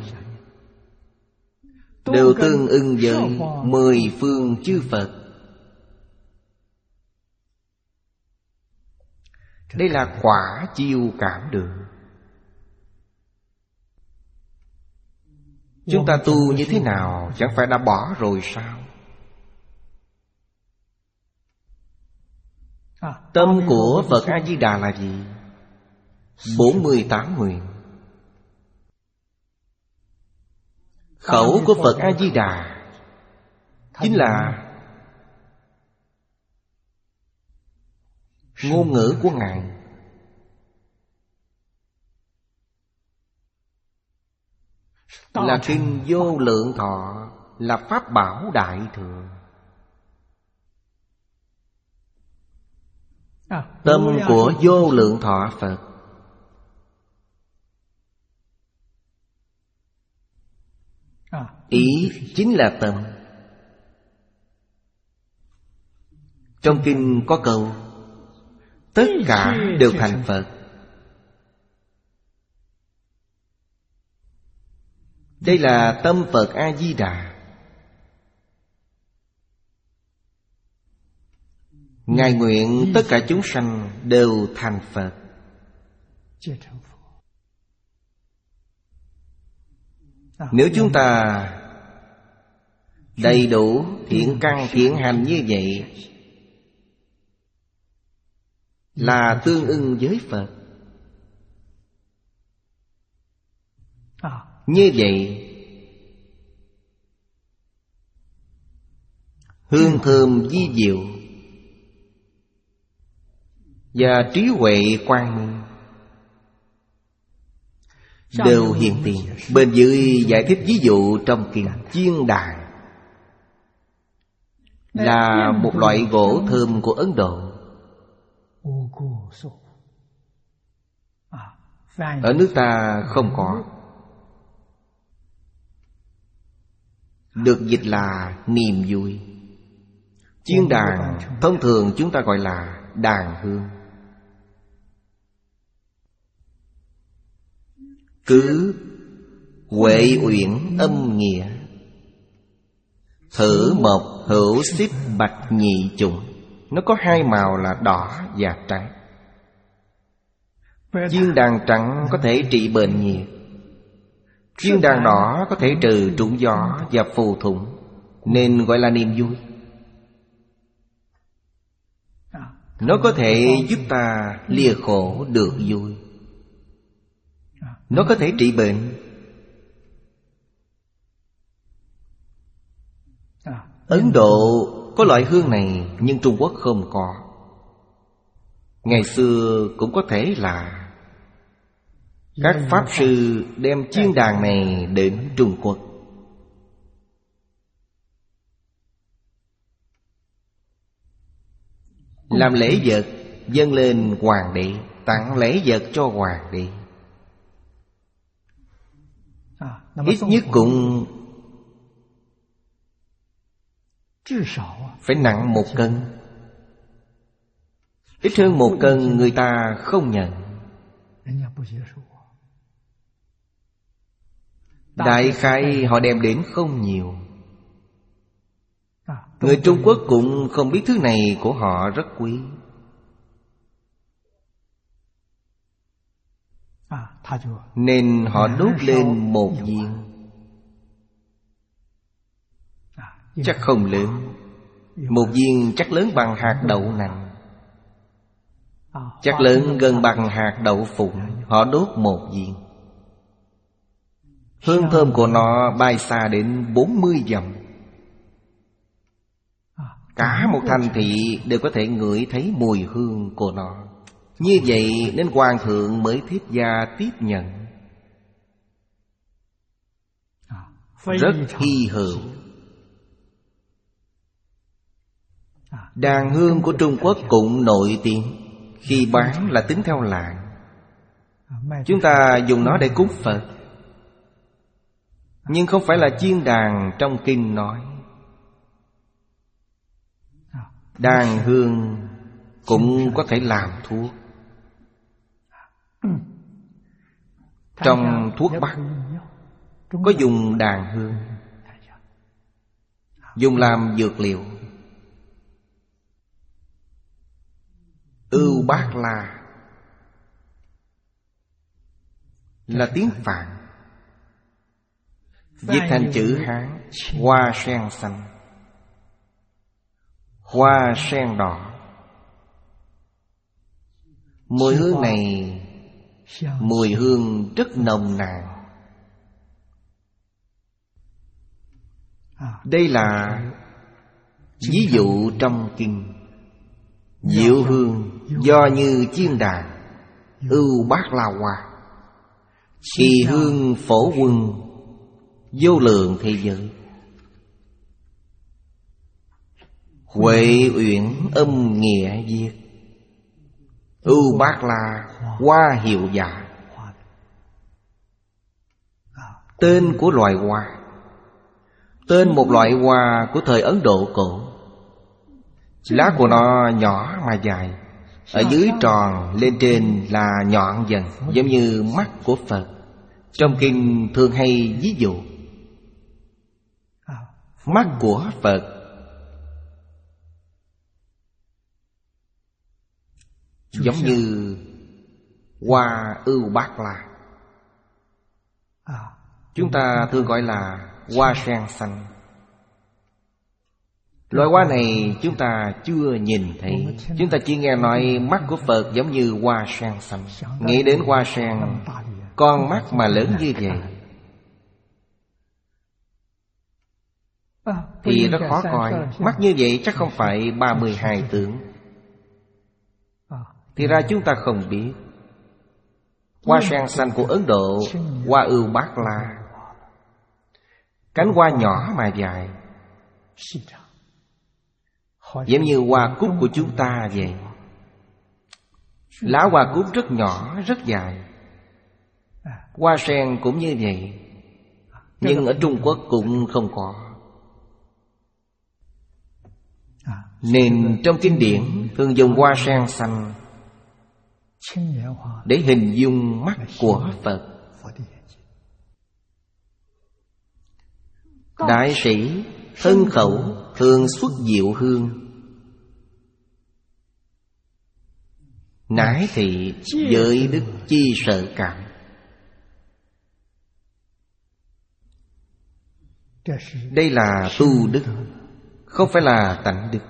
đều tương ứng với mười phương chư Phật. Đây là quả chiêu cảm được. Chúng ta tu như thế nào? Chẳng phải đã bỏ rồi sao? Tâm của Phật A-di-đà là gì? bốn mươi tám nguyện. Khẩu của Phật A-di-đà chính là ngôn ngữ của Ngài. Là kinh Vô Lượng Thọ, là pháp bảo đại thừa. Tâm của Vô Lượng Thọ Phật ý chính là tâm. Trong kinh có câu tất cả đều thành Phật. Đây là tâm Phật A-di-đà. Ngài nguyện tất cả chúng sanh đều thành Phật. Nếu chúng ta đầy đủ thiện căn thiện hành như vậy, là tương ưng với Phật. Như vậy hương thơm vi diệu và trí huệ quang minh đều hiện tiền. Bên dưới giải thích ví dụ trong kinh chiên đàn là một loại gỗ thơm của Ấn Độ. Ở nước ta không có, được dịch là niềm vui. Chiên đàn thông thường chúng ta gọi là đàn hương. cứ huệ uyển âm nghĩa, thử mộc hữu xích bạch nhị chủng. Nó có hai màu là đỏ và trắng. Chiên đàn trắng có thể trị bệnh nhiệt, chiên đàn đỏ có thể trừ trũng gió và phù thủng, nên gọi là niềm vui. Nó có thể giúp ta lìa khổ được vui. Nó có thể trị bệnh. Ấn Độ có loại hương này, nhưng Trung Quốc không có. Ngày xưa cũng có thể là các pháp sư đem chiên đàn này đến Trung Quốc. Làm lễ vật dâng lên hoàng đế, tặng lễ vật cho hoàng đế. Ít nhất cũng phải nặng một cân. Ít hơn một cân người ta không nhận. Đại khái họ đem đến không nhiều. Người Trung Quốc cũng không biết thứ này của họ rất quý. Nên họ đốt lên một viên. Chắc không lớn. Một viên chắc lớn bằng hạt đậu nành, chắc lớn gần bằng hạt đậu phụng. Họ đốt một viên. Hương thơm của nó bay xa đến bốn mươi dặm. Cả một thành thị đều có thể ngửi thấy mùi hương của nó. Như vậy nên hoàng thượng mới thiết gia tiếp nhận. Rất hy hữu. Đàn hương của Trung Quốc cũng nổi tiếng. Khi bán là tính theo lạng. Chúng ta dùng nó để cúng Phật, nhưng không phải là chiên đàn trong kinh nói. Đàn hương cũng có thể làm thuốc. Trong thuốc bắc có dùng đàn hương, dùng làm dược liệu. Ưu Bát La là tiếng Phạn, dịch thành chữ Hán hoa sen xanh, hoa sen đỏ. Mùi hương này mùi hương rất nồng nàn. Đây là ví dụ trong kinh. Diệu hương do như chiên đàn, ưu bát la hoa. Kỳ hương phổ quân, vô lượng thế giới. Huệ uyển âm nghĩa viết, ưu bát la hoa hiệu giả. Tên của loài hoa. Tên một loại hoa của thời Ấn Độ cổ. Lá của nó nhỏ mà dài, ở dưới tròn, lên trên là nhọn dần, giống như mắt của Phật. Trong kinh thường hay ví dụ mắt của Phật giống như hoa ưu bát la. Chúng ta thường gọi là hoa sen xanh. Loại hoa này chúng ta chưa nhìn thấy. Chúng ta chỉ nghe nói mắt của Phật giống như hoa sen xanh. Nghĩ đến hoa sen, con mắt mà lớn như vậy thì rất khó coi. Mắt như vậy chắc không phải ba mươi hai tướng. Thì ra chúng ta không biết. Hoa sen xanh của Ấn Độ, hoa ưu bát la. Cánh hoa nhỏ mà dài, giống như hoa cúc của chúng ta vậy. Lá hoa cúc rất nhỏ, rất dài. Hoa sen cũng như vậy, nhưng ở Trung Quốc cũng không có. Nên trong kinh điển thường dùng hoa sen xanh để hình dung mắt của Phật. Đại sĩ thân khẩu thường xuất diệu hương, nãi thị giới đức chi sợ cảm. Đây là tu đức, không phải là tánh đức.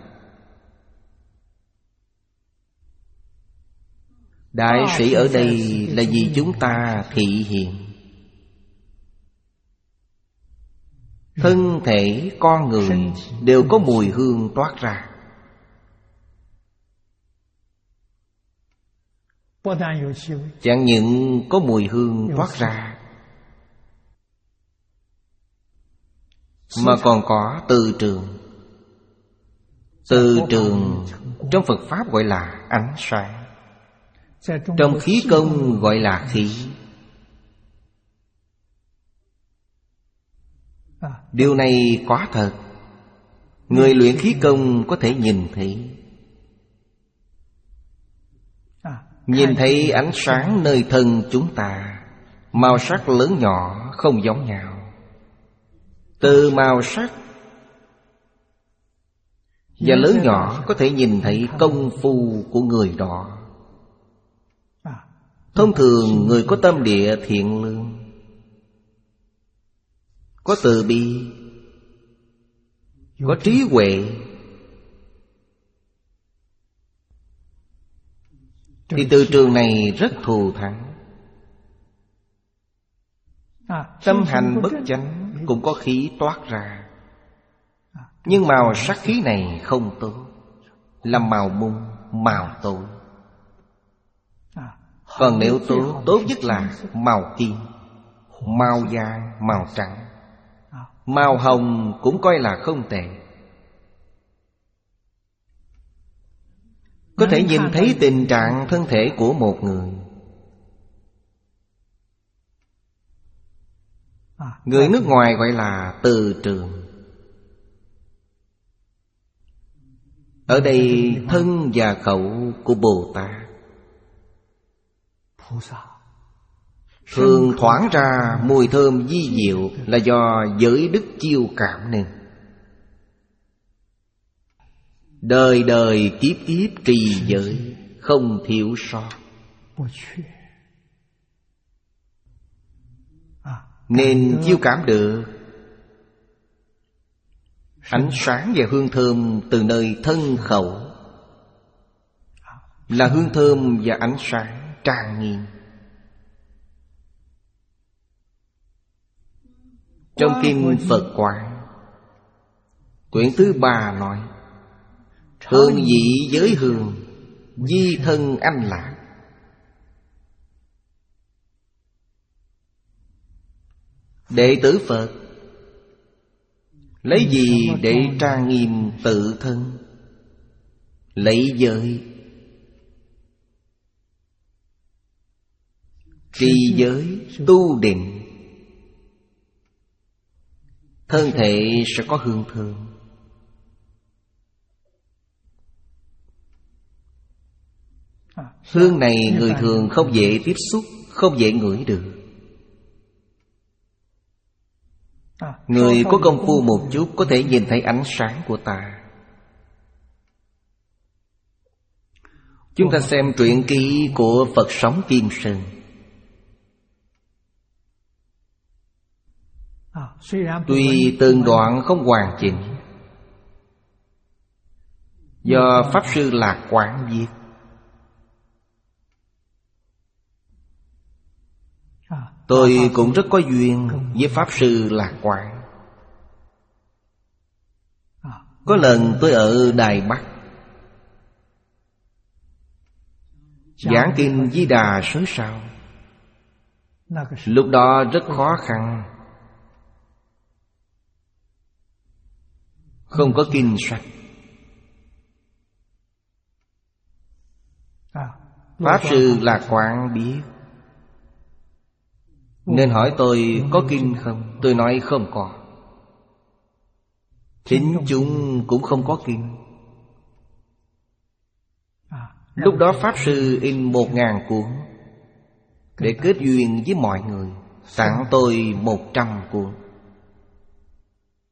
Đại sĩ ở đây là vì chúng ta thị hiện thân thể con người đều có mùi hương toát ra. Chẳng những có mùi hương toát ra, mà còn có từ trường. Từ trường trong Phật Pháp gọi là ánh sáng, trong khí công gọi là khí. Điều này quá thật. Người luyện khí công có thể nhìn thấy. Nhìn thấy ánh sáng nơi thân chúng ta, màu sắc lớn nhỏ không giống nhau. Từ màu sắc và lớn nhỏ có thể nhìn thấy công phu của người đó. Thông thường người có tâm địa thiện lương, có từ bi, có trí huệ, thì từ trường này rất thù thắng. Tâm hành bất chánh cũng có khí toát ra, nhưng màu sắc khí này không tốt, là màu mung, màu tối. Còn nếu tốt, tốt nhất là màu kim, màu vàng, màu trắng. Màu hồng cũng coi là không tệ. Có thể nhìn thấy tình trạng thân thể của một người. Người nước ngoài gọi là từ trường. Ở đây thân và khẩu của Bồ Tát thường thoảng ra mùi thơm vi diệu, là do giới đức chiêu cảm nên. Đời đời kiếp kiếp trì giới, không thiếu sót. Nên chiêu cảm được ánh sáng và hương thơm từ nơi thân khẩu, là hương thơm và ánh sáng trang nghiêm. Trong kinh Phật Quán quyển thứ ba nói: hương vị giới hương, di thân anh lạc. Đệ tử Phật lấy gì để trang nghiêm tự thân? Lấy giới. Trì giới, tu định, thân thể sẽ có hương thơm. Hương này người thường không dễ tiếp xúc, không dễ ngửi được. Người có công phu một chút có thể nhìn thấy ánh sáng của ta. Chúng ta xem truyện ký của Phật Sống Kim Sơn. Tuy từng đoạn không hoàn chỉnh, do Pháp Sư Lạc Quán viết. Tôi cũng rất có duyên với Pháp Sư Lạc Quán. Có lần tôi ở Đài Bắc giảng kinh Di Đà Sớ Sao. Lúc đó rất khó khăn, không có kinh sách. Pháp Sư Lạc Quán biết, nên hỏi tôi có kinh không. Tôi nói không có. Thính chúng cũng không có kinh. Lúc đó Pháp Sư in một ngàn cuốn để kết duyên với mọi người, tặng tôi một trăm cuốn.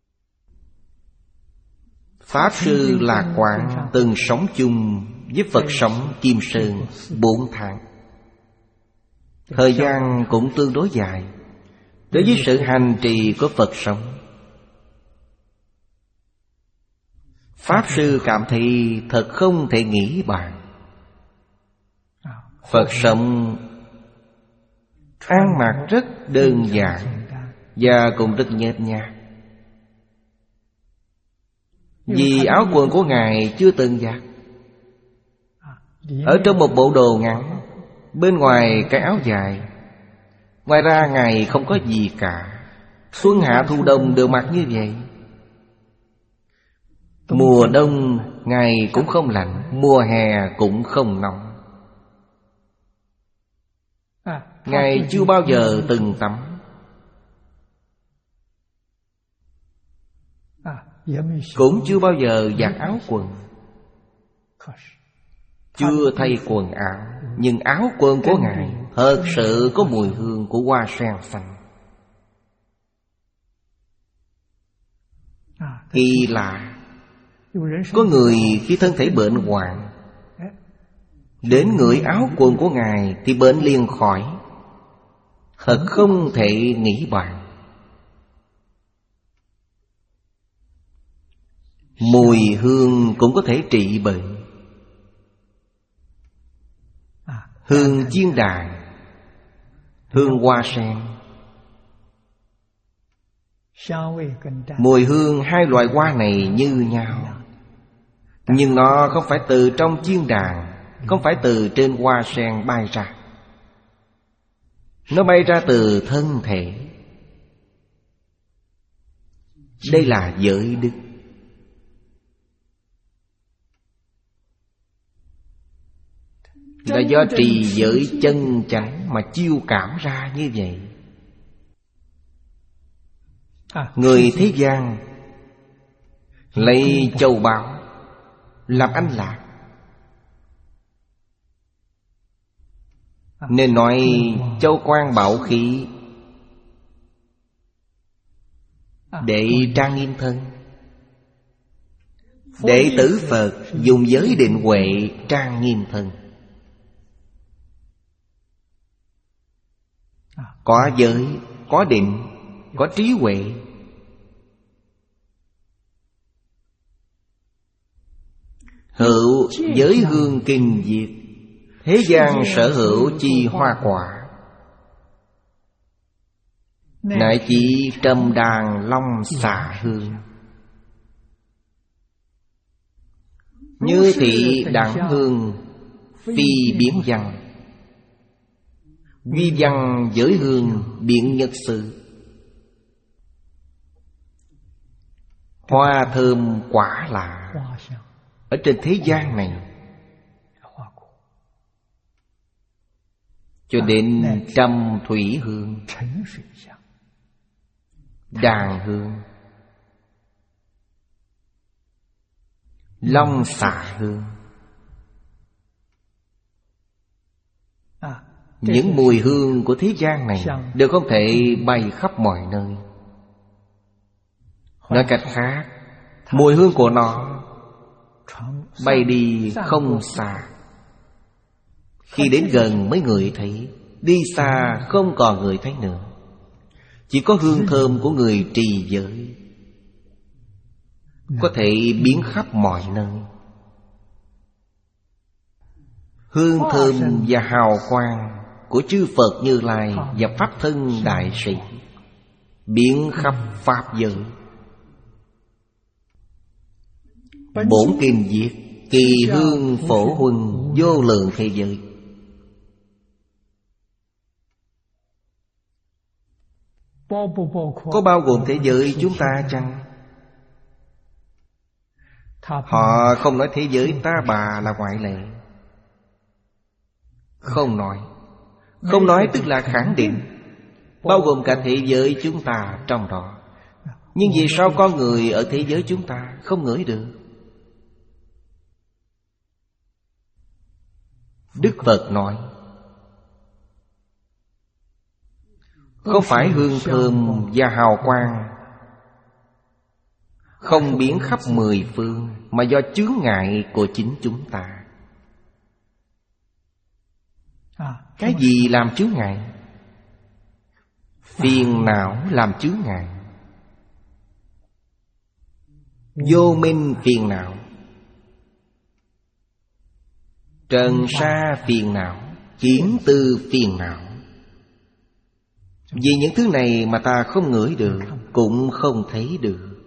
Pháp Sư Lạc Quảng từng sống chung với Phật sống Kim Sơn bốn tháng. Thời gian cũng tương đối dài đối với sự hành trì của Phật sống. Pháp Sư cảm thấy thật không thể nghĩ bàn. Phật sống ăn mặc rất đơn giản và cũng rất nhợt nhạt, vì áo quần của Ngài chưa từng giặt. Ở trong một bộ đồ ngắn, bên ngoài cái áo dài. Ngoài ra Ngài không có gì cả. Xuân hạ thu đông đều mặc như vậy. Mùa đông Ngài cũng không lạnh, mùa hè cũng không nóng. Ngài chưa bao giờ từng tắm, cũng chưa bao giờ giặt áo quần, chưa thay quần áo. Nhưng áo quần của Ngài thật sự có mùi hương của hoa sen xanh. Kỳ lạ, có người khi thân thể bệnh hoạn đến ngửi áo quần của Ngài thì bệnh liền khỏi. Thật không thể nghĩ bàn. Mùi hương cũng có thể trị bệnh. Hương chiên đàn, hương hoa sen. Mùi hương hai loại hoa này như nhau, nhưng nó không phải từ trong chiên đàn, không phải từ trên hoa sen bay ra. Nó bay ra từ thân thể. Đây là giới đức. Là do trì giới chân chánh mà chiêu cảm ra như vậy. Người thế gian lấy châu báu làm anh lạc, nên nói châu quan bảo khí để trang nghiêm thân. Đệ tử Phật dùng giới định huệ trang nghiêm thân. Có giới, có định, có trí huệ. Hữu giới hương kinh diệt, thế gian sở hữu chi hoa quả. Nại chỉ trầm đàn long xà hương. Như thị đẳng hương phi biến văn, duy văn giới hương biện nhật sự. Hoa thơm quả lạ ở trên thế gian này, cho đến trầm thủy hương, đàn hương, long xà hương. Những mùi hương của thế gian này đều không thể bay khắp mọi nơi. Nói cách khác, mùi hương của nó bay đi không xa. Khi đến gần mấy người thấy, đi xa không còn người thấy nữa. Chỉ có hương thơm của người trì giới có thể biến khắp mọi nơi. Hương thơm và hào quang của chư Phật Như Lai và Pháp Thân Đại Sĩ biến khắp Pháp giới. Bổn kinh viết kỳ hương phổ huân vô lượng thế giới. Có bao gồm thế giới chúng ta chăng? Họ không nói thế giới ta bà là ngoại lệ. Không nói. Không nói tức là khẳng định, bao gồm cả thế giới chúng ta trong đó. Nhưng vì sao con người ở thế giới chúng ta không ngửi được? Đức Phật nói, không phải hương thơm và hào quang, không biến khắp mười phương, mà do chướng ngại của chính chúng ta. Cái gì làm chướng ngại? Phiền não làm chướng ngại. Vô minh phiền não, trần sa phiền não, kiến tư phiền não. Vì những thứ này mà ta không ngửi được, cũng không thấy được.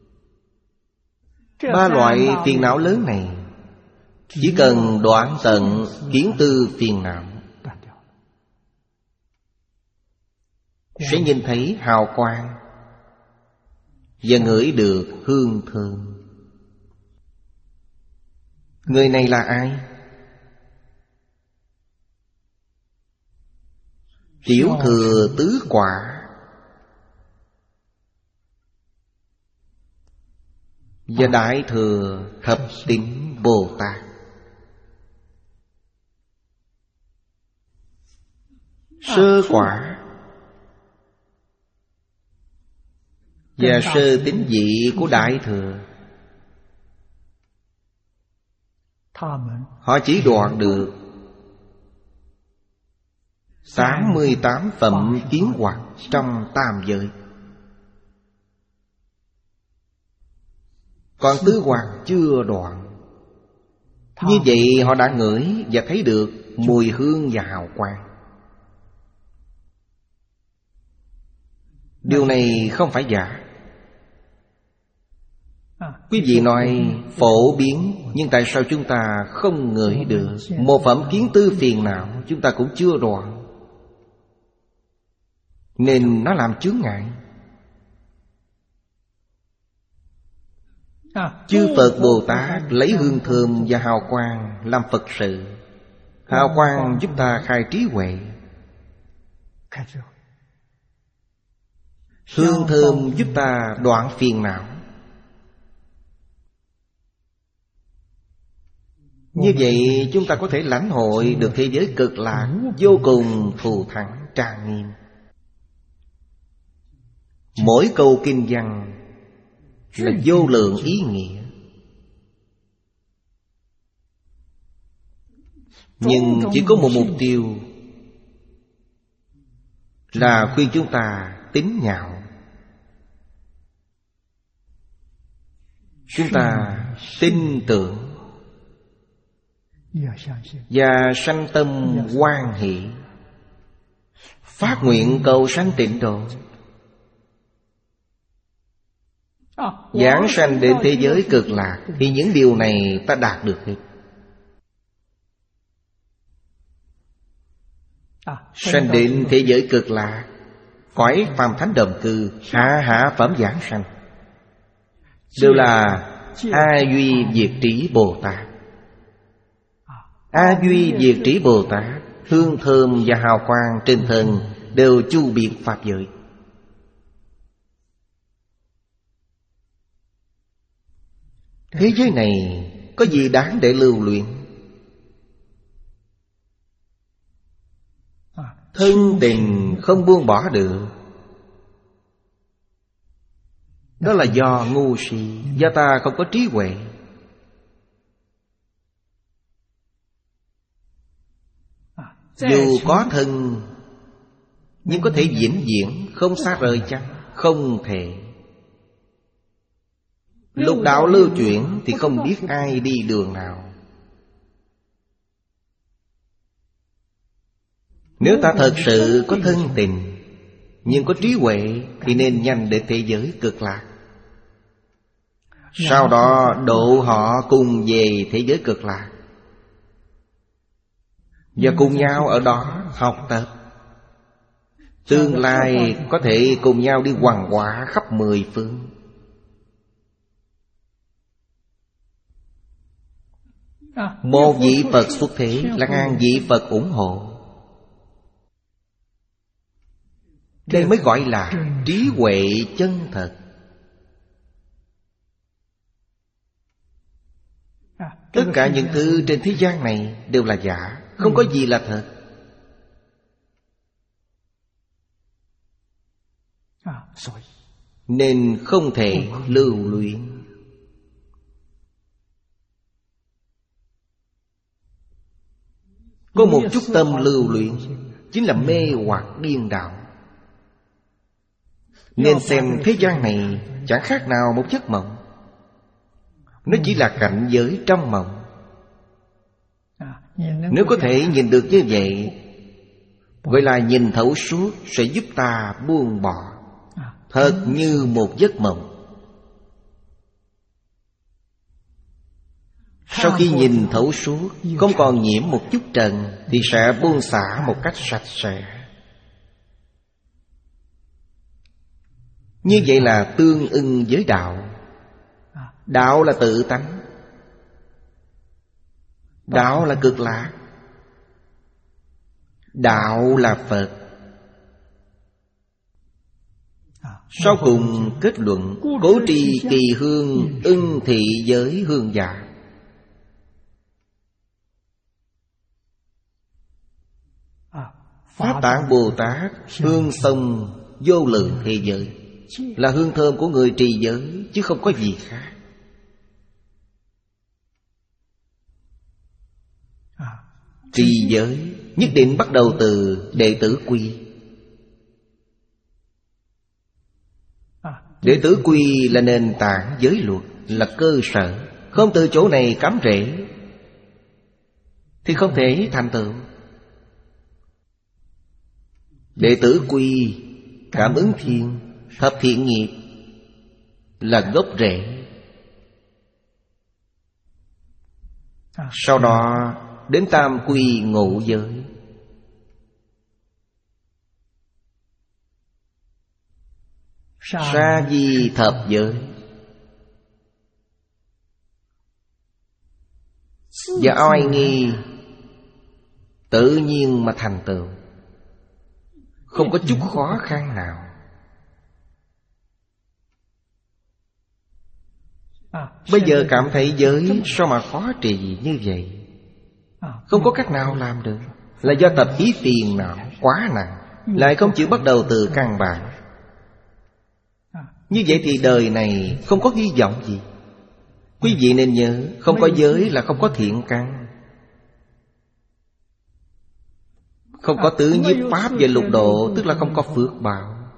Ba loại phiền não lớn này, chỉ cần đoạn tận kiến tư phiền não, sẽ nhìn thấy hào quang và ngửi được hương thơm. Người này là ai? Tiểu thừa tứ quả và đại thừa thập tín Bồ Tát. Sơ quả và sơ tín vị của đại thừa, họ chỉ đoạt được tám mươi tám phẩm kiến hoặc trong tam giới. Còn tứ hoặc chưa đoạn. Như vậy họ đã ngửi và thấy được mùi hương và hào quang. Điều này không phải giả. Quý vị nói phổ biến, nhưng tại sao chúng ta không ngửi được? Một phẩm kiến tư phiền não chúng ta cũng chưa đoạn, nên nó làm chướng ngại. Chư Phật Bồ Tát lấy hương thơm và hào quang làm Phật sự. Hào quang giúp ta khai trí huệ, hương thơm giúp ta đoạn phiền não. Như vậy chúng ta có thể lãnh hội được thế giới cực lạc vô cùng thù thắng trang nghiêm. Mỗi câu kinh văn là vô lượng ý nghĩa, nhưng chỉ có một mục tiêu là khuyên chúng ta tín nhạo. Chúng ta tin tưởng và sanh tâm hoan hỷ, phát nguyện cầu sanh tịnh độ, giảng sanh đến thế giới cực lạc. Thì những điều này ta đạt được hết. Sanh đến thế giới cực lạc, cõi phàm thánh đồng cư, hạ hạ phẩm giảng sanh, đều là A Duy Diệt Trí Bồ Tát. A Duy Diệt Trí Bồ Tát, hương thơm và hào quang trên thân đều chu biệt pháp giới. Thế giới này có gì đáng để lưu luyện? Thân tình không buông bỏ được. Đó là do ngu si, do ta không có trí huệ. Dù có thân, nhưng có thể vĩnh viễn không xa rời chăng? Không thể. Lục đạo lưu chuyển thì không biết ai đi đường nào. Nếu ta thật sự có thân tình, nhưng có trí huệ, thì nên nhanh đến thế giới cực lạc. Sau đó độ họ cùng về thế giới cực lạc, và cùng nhau ở đó học tập. Tương lai có thể cùng nhau đi hoằng quả khắp mười phương. Một vị Phật xuất thế là ngàn vị Phật ủng hộ. Đây mới gọi là trí huệ chân thật. Tất cả những thứ trên thế gian này đều là giả, không có gì là thật. Nên không thể lưu luyện. Có một chút tâm lưu luyện chính là mê hoặc điên đảo. Nên xem thế gian này chẳng khác nào một giấc mộng. Nó chỉ là cảnh giới trong mộng. Nếu có thể nhìn được như vậy, gọi là nhìn thấu suốt, sẽ giúp ta buông bỏ. Thật như một giấc mộng. Sau khi nhìn thấu suốt, không còn nhiễm một chút trần, thì sẽ buông xả một cách sạch sẽ. Như vậy là tương ưng với đạo. Đạo là tự tánh. Đạo là cực lạc. Đạo là Phật. Sau cùng kết luận: cố trì kỳ hương, ưng thị giới hương giả. Pháp Tạng Bồ Tát hương sông vô lượng thế giới, là hương thơm của người trì giới, chứ không có gì khác. Trì giới nhất định bắt đầu từ đệ tử quy. Đệ tử quy là nền tảng giới luật, là cơ sở. Không từ chỗ này cắm rễ thì không thể thành tựu. Đệ tử quy, cảm ứng thiên, thập thiện nghiệp là gốc rễ. Sau đó đến tam quy ngũ giới. Sa di thập giới. Và oai nghi tự nhiên mà thành tựu, không có chút khó khăn nào. Bây giờ cảm thấy giới sao mà khó trì như vậy? Không có cách nào làm được. Là do tập khí phiền não quá nặng, lại không chịu bắt đầu từ căn bản. Như vậy thì đời này không có hy vọng gì. Quý vị nên nhớ, không có giới là không có thiện căn. Không có tứ nhiếp pháp và lục độ, tức là không có phước báo.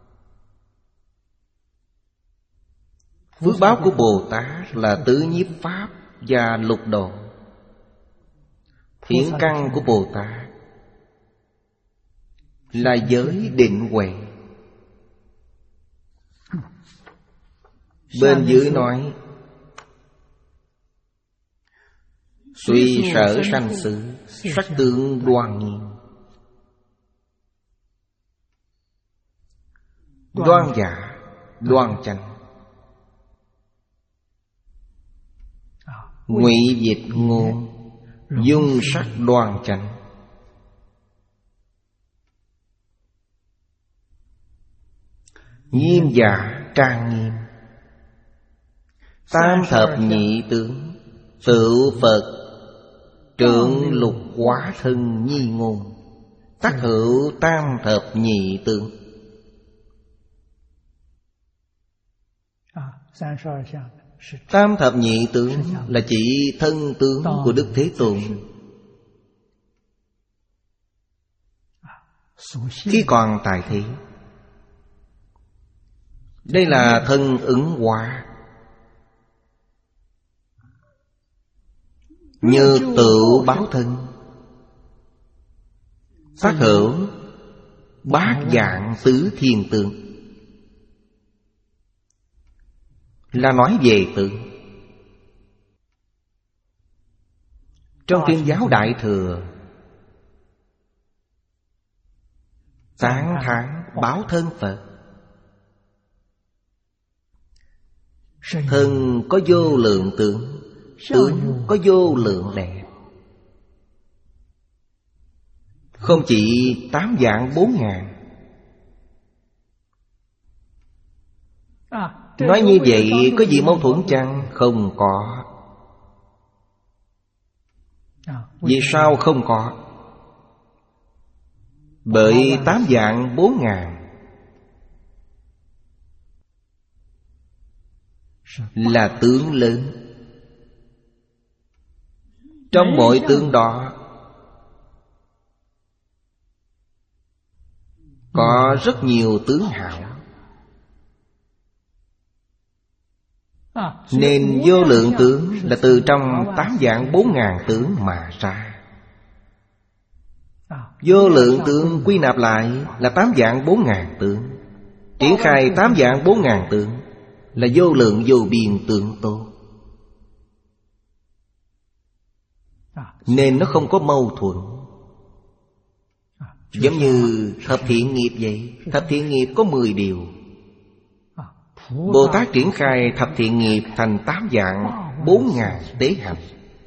Phước báo của Bồ Tát là tứ nhiếp pháp và lục độ. Thiện căn của Bồ Tát là giới định huệ. Bên dưới nói: suy sở sanh sự, sắc tướng đoan nhiên. Đoan giả, đoan chánh. Ngụy dịch ngôn, dung sắc đoan chánh. Nghiêm giả trang nghiêm. Tam thập nhị tướng, tự Phật trượng lục hóa thân nhi ngôn. Tác hữu tam thập nhị tướng. Tam thập nhị tướng là chỉ thân tướng của Đức Thế Tôn. Khi còn tại thế, đây là thân ứng hóa. Như tựu báo thân, tác hữu bát dạng tứ thiên tướng. Là nói về tượng. Trong Thiên giáo Đại Thừa tán thán báo thân Phật. Thân có vô lượng tướng, tướng có vô lượng đẹp. Không chỉ tám vạn bốn ngàn. Nói như vậy có gì mâu thuẫn chăng? Không có. Vì sao không có? Bởi tám vạn bốn ngàn là tướng lớn. Trong mọi tướng đó có rất nhiều tướng hảo. Nên vô lượng tướng là từ trong tám vạn bốn ngàn tướng mà ra. Vô lượng tướng quy nạp lại là tám vạn bốn ngàn tướng. Triển khai tám vạn bốn ngàn tướng là vô lượng vô biên tướng tốt. Nên nó không có mâu thuẫn. Giống như thập thiện nghiệp vậy. Thập thiện nghiệp có mười điều. Bồ Tát triển khai thập thiện nghiệp thành tám vạn bốn ngàn tế hạnh.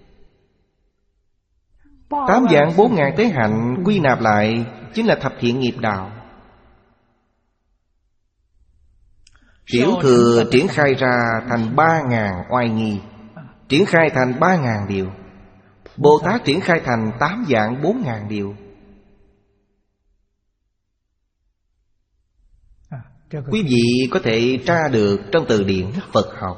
Tám vạn bốn ngàn tế hạnh quy nạp lại chính là thập thiện nghiệp đạo. Tiểu thừa triển khai ra thành ba ngàn oai nghi, triển khai thành ba ngàn điều. Bồ Tát triển khai thành tám vạn bốn ngàn điều. Quý vị có thể tra được trong từ điển Phật học.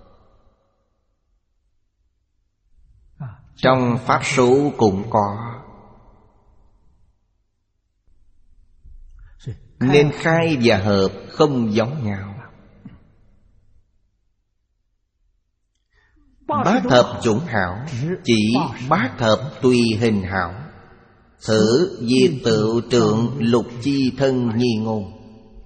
Trong Pháp số cũng có. Nên khai và hợp không giống nhau. Bát thập chủng hảo chỉ bát thập tùy hình hảo. Thử diệt tự trượng lục chi thân nhi ngôn.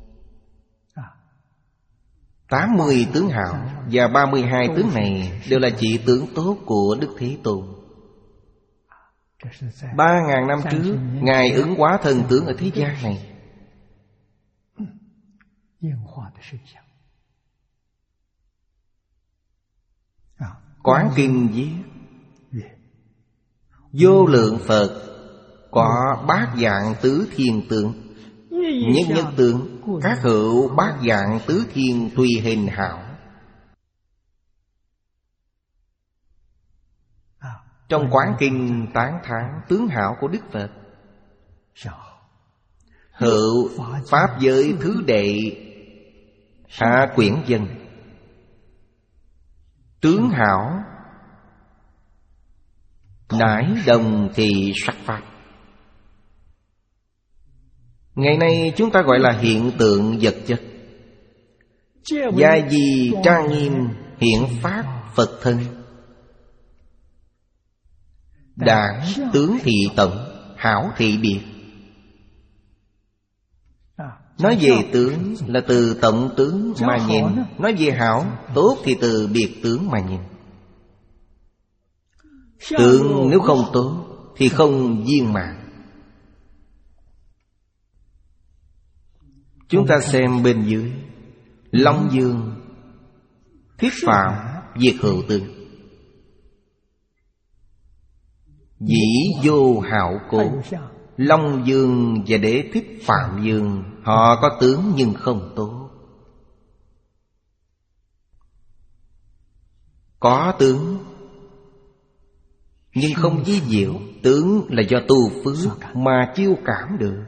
Tám mươi tướng hảo và ba mươi hai tướng này đều là chỉ tướng tốt của Đức Thế Tôn. Ba ngàn năm trước Ngài ứng hóa thân tướng ở thế gian này. Quán kinh viết vô lượng Phật có bát vạn tứ thiên tướng. Nhất nhất tướng các hữu bát vạn tứ thiên tùy hình hảo. Trong Quán kinh tán thán tướng hảo của Đức Phật. Hữu pháp giới thứ đệ hạ quyển dân. Tướng hảo nải đồng thì sắc pháp. Ngày nay chúng ta gọi là hiện tượng vật chất. Gia di trang nghiêm hiện pháp Phật thân. Đảng tướng thị tổng, hảo thị biệt. Nói về tướng là từ tổng tướng mà nhìn. Nói về hảo, tốt thì từ biệt tướng mà nhìn. Tướng nếu không tốt thì không viên mãn. Chúng ta xem bên dưới. Long dương thiết phạm diệt hữu tướng. Dĩ vô hảo cố. Long dương và đế thích phạm dương, họ có tướng nhưng không tốt. Có tướng nhưng không vi diệu. Tướng là do tu phước mà chiêu cảm được.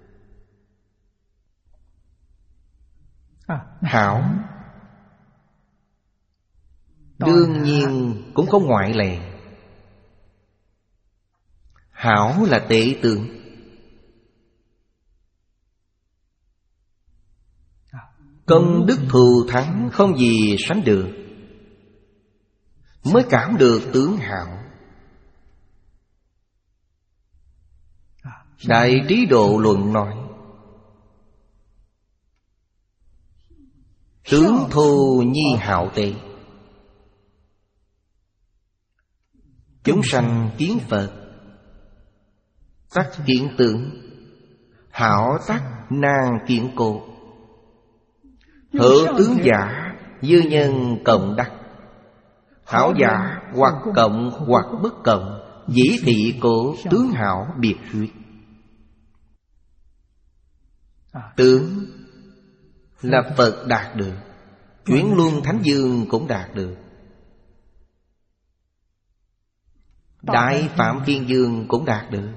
Hảo đương nhiên cũng không ngoại lệ. Hảo là tế tướng. Công đức thù thắng không gì sánh được. Mới cảm được tướng hảo. Đại Trí Độ Luận nói tướng thù nhi hảo tế. Chúng sanh kiến Phật tắc kiến tướng. Hảo tắc nan kiến cô. Hữu tướng giả dư nhân cộng đắc. Hảo giả hoặc cộng hoặc bất cộng. Dĩ thị cổ tướng hảo biệt huyết. Tướng là Phật đạt được. Chuyển Luân Thánh Dương cũng đạt được. Đại Phạm Thiên Dương cũng đạt được.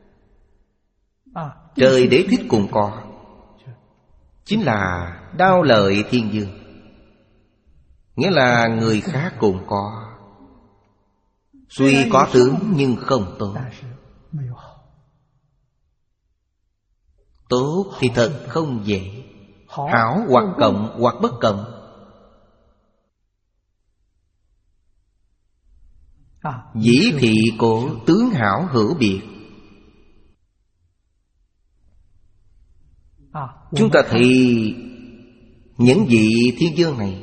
Trời Đế Thích cũng có. Chính là Đao Lợi Thiên Dương. Nghĩa là người khác cũng có. Tuy có tướng nhưng không tốt. Tốt thì thật không dễ. Hảo hoặc cộng hoặc bất cộng. Dĩ thị cổ tướng hảo hữu biệt. Chúng ta thấy những vị thiên dương này,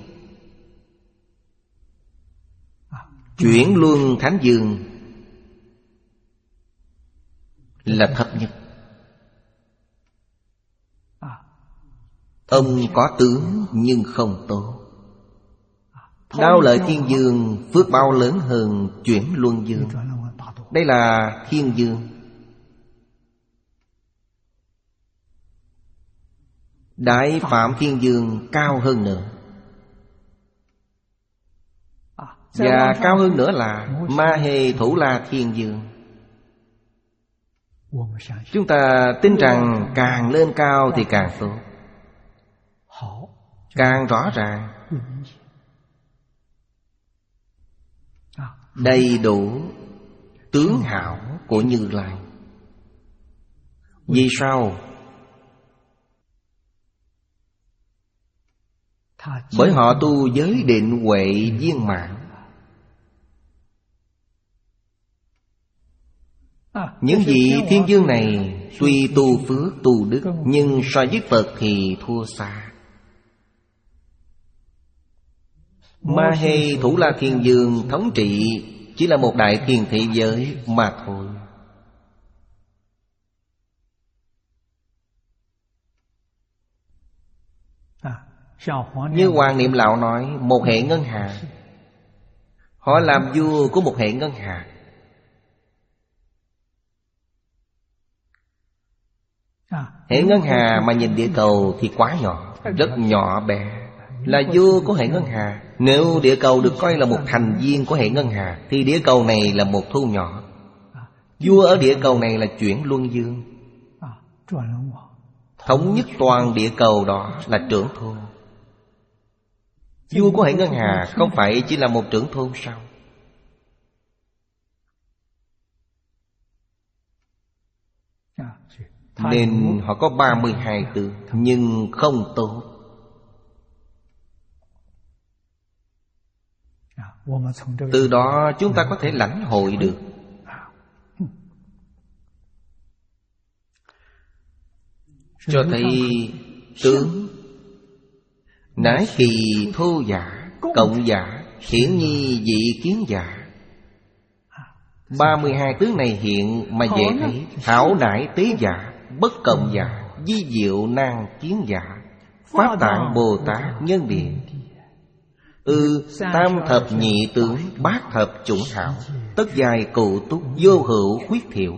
chuyển luân thánh dương là thấp nhất. Ông có tướng nhưng không tốt. Đao Lợi Thiên Dương phước báo lớn hơn chuyển luân dương. Đây là thiên dương. Đại Phạm Thiên Dương cao hơn nữa. Và cao hơn nữa là Ma Hề Thủ La Thiên Dương. Chúng ta tin rằng càng lên cao thì càng tốt, càng rõ ràng, đầy đủ tướng hảo của Như Lai. Vì sao? Bởi họ tu giới định huệ viên mãn. Những vị thiên dương này tuy tu phước tu đức, nhưng so với Phật thì thua xa. Ma Hê Thủ La Thiên Dương thống trị chỉ là một đại thiên thế giới mà thôi. Như Hoàng Niệm Lão nói, một hệ ngân hà. Họ làm vua của một hệ ngân hà. Hệ ngân hà mà nhìn địa cầu thì quá nhỏ, rất nhỏ bé. Là vua của hệ ngân hà. Nếu địa cầu được coi là một thành viên của hệ ngân hà, thì địa cầu này là một thu nhỏ. Vua ở địa cầu này là chuyển luân dương. Thống nhất toàn địa cầu đó là trưởng thôn. Vua của hệ ngân hà không phải chỉ là một trưởng thôn sao? Nên họ có ba mươi hai tướng, nhưng không tốt. Từ đó chúng ta có thể lãnh hội được. Cho thấy tướng nãi kỳ thô giả, cộng giả, hiển nhi dị kiến giả. Ba mươi hai tướng này hiện mà dễ thấy. Hảo nãi tế giả, bất cộng giả, di diệu nan kiến giả, Pháp Tạng Bồ Tát nhân điện. Ừ, tam thập nhị tướng, bát thập chủng hảo, tất dài cụ túc, vô hữu khuyết thiểu.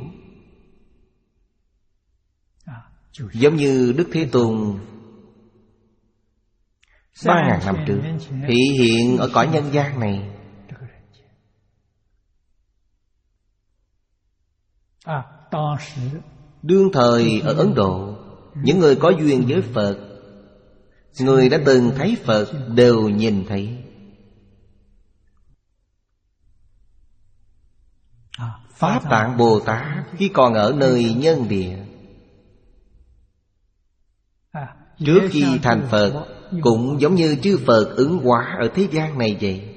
Giống như Đức Thế Tôn ba ngàn năm trước thị hiện ở cõi nhân gian này. Đương thời ở Ấn Độ, những người có duyên với Phật, người đã từng thấy Phật đều nhìn thấy. Pháp Tạng Bồ Tát khi còn ở nơi nhân địa, trước khi thành Phật, cũng giống như chư Phật ứng hóa ở thế gian này vậy.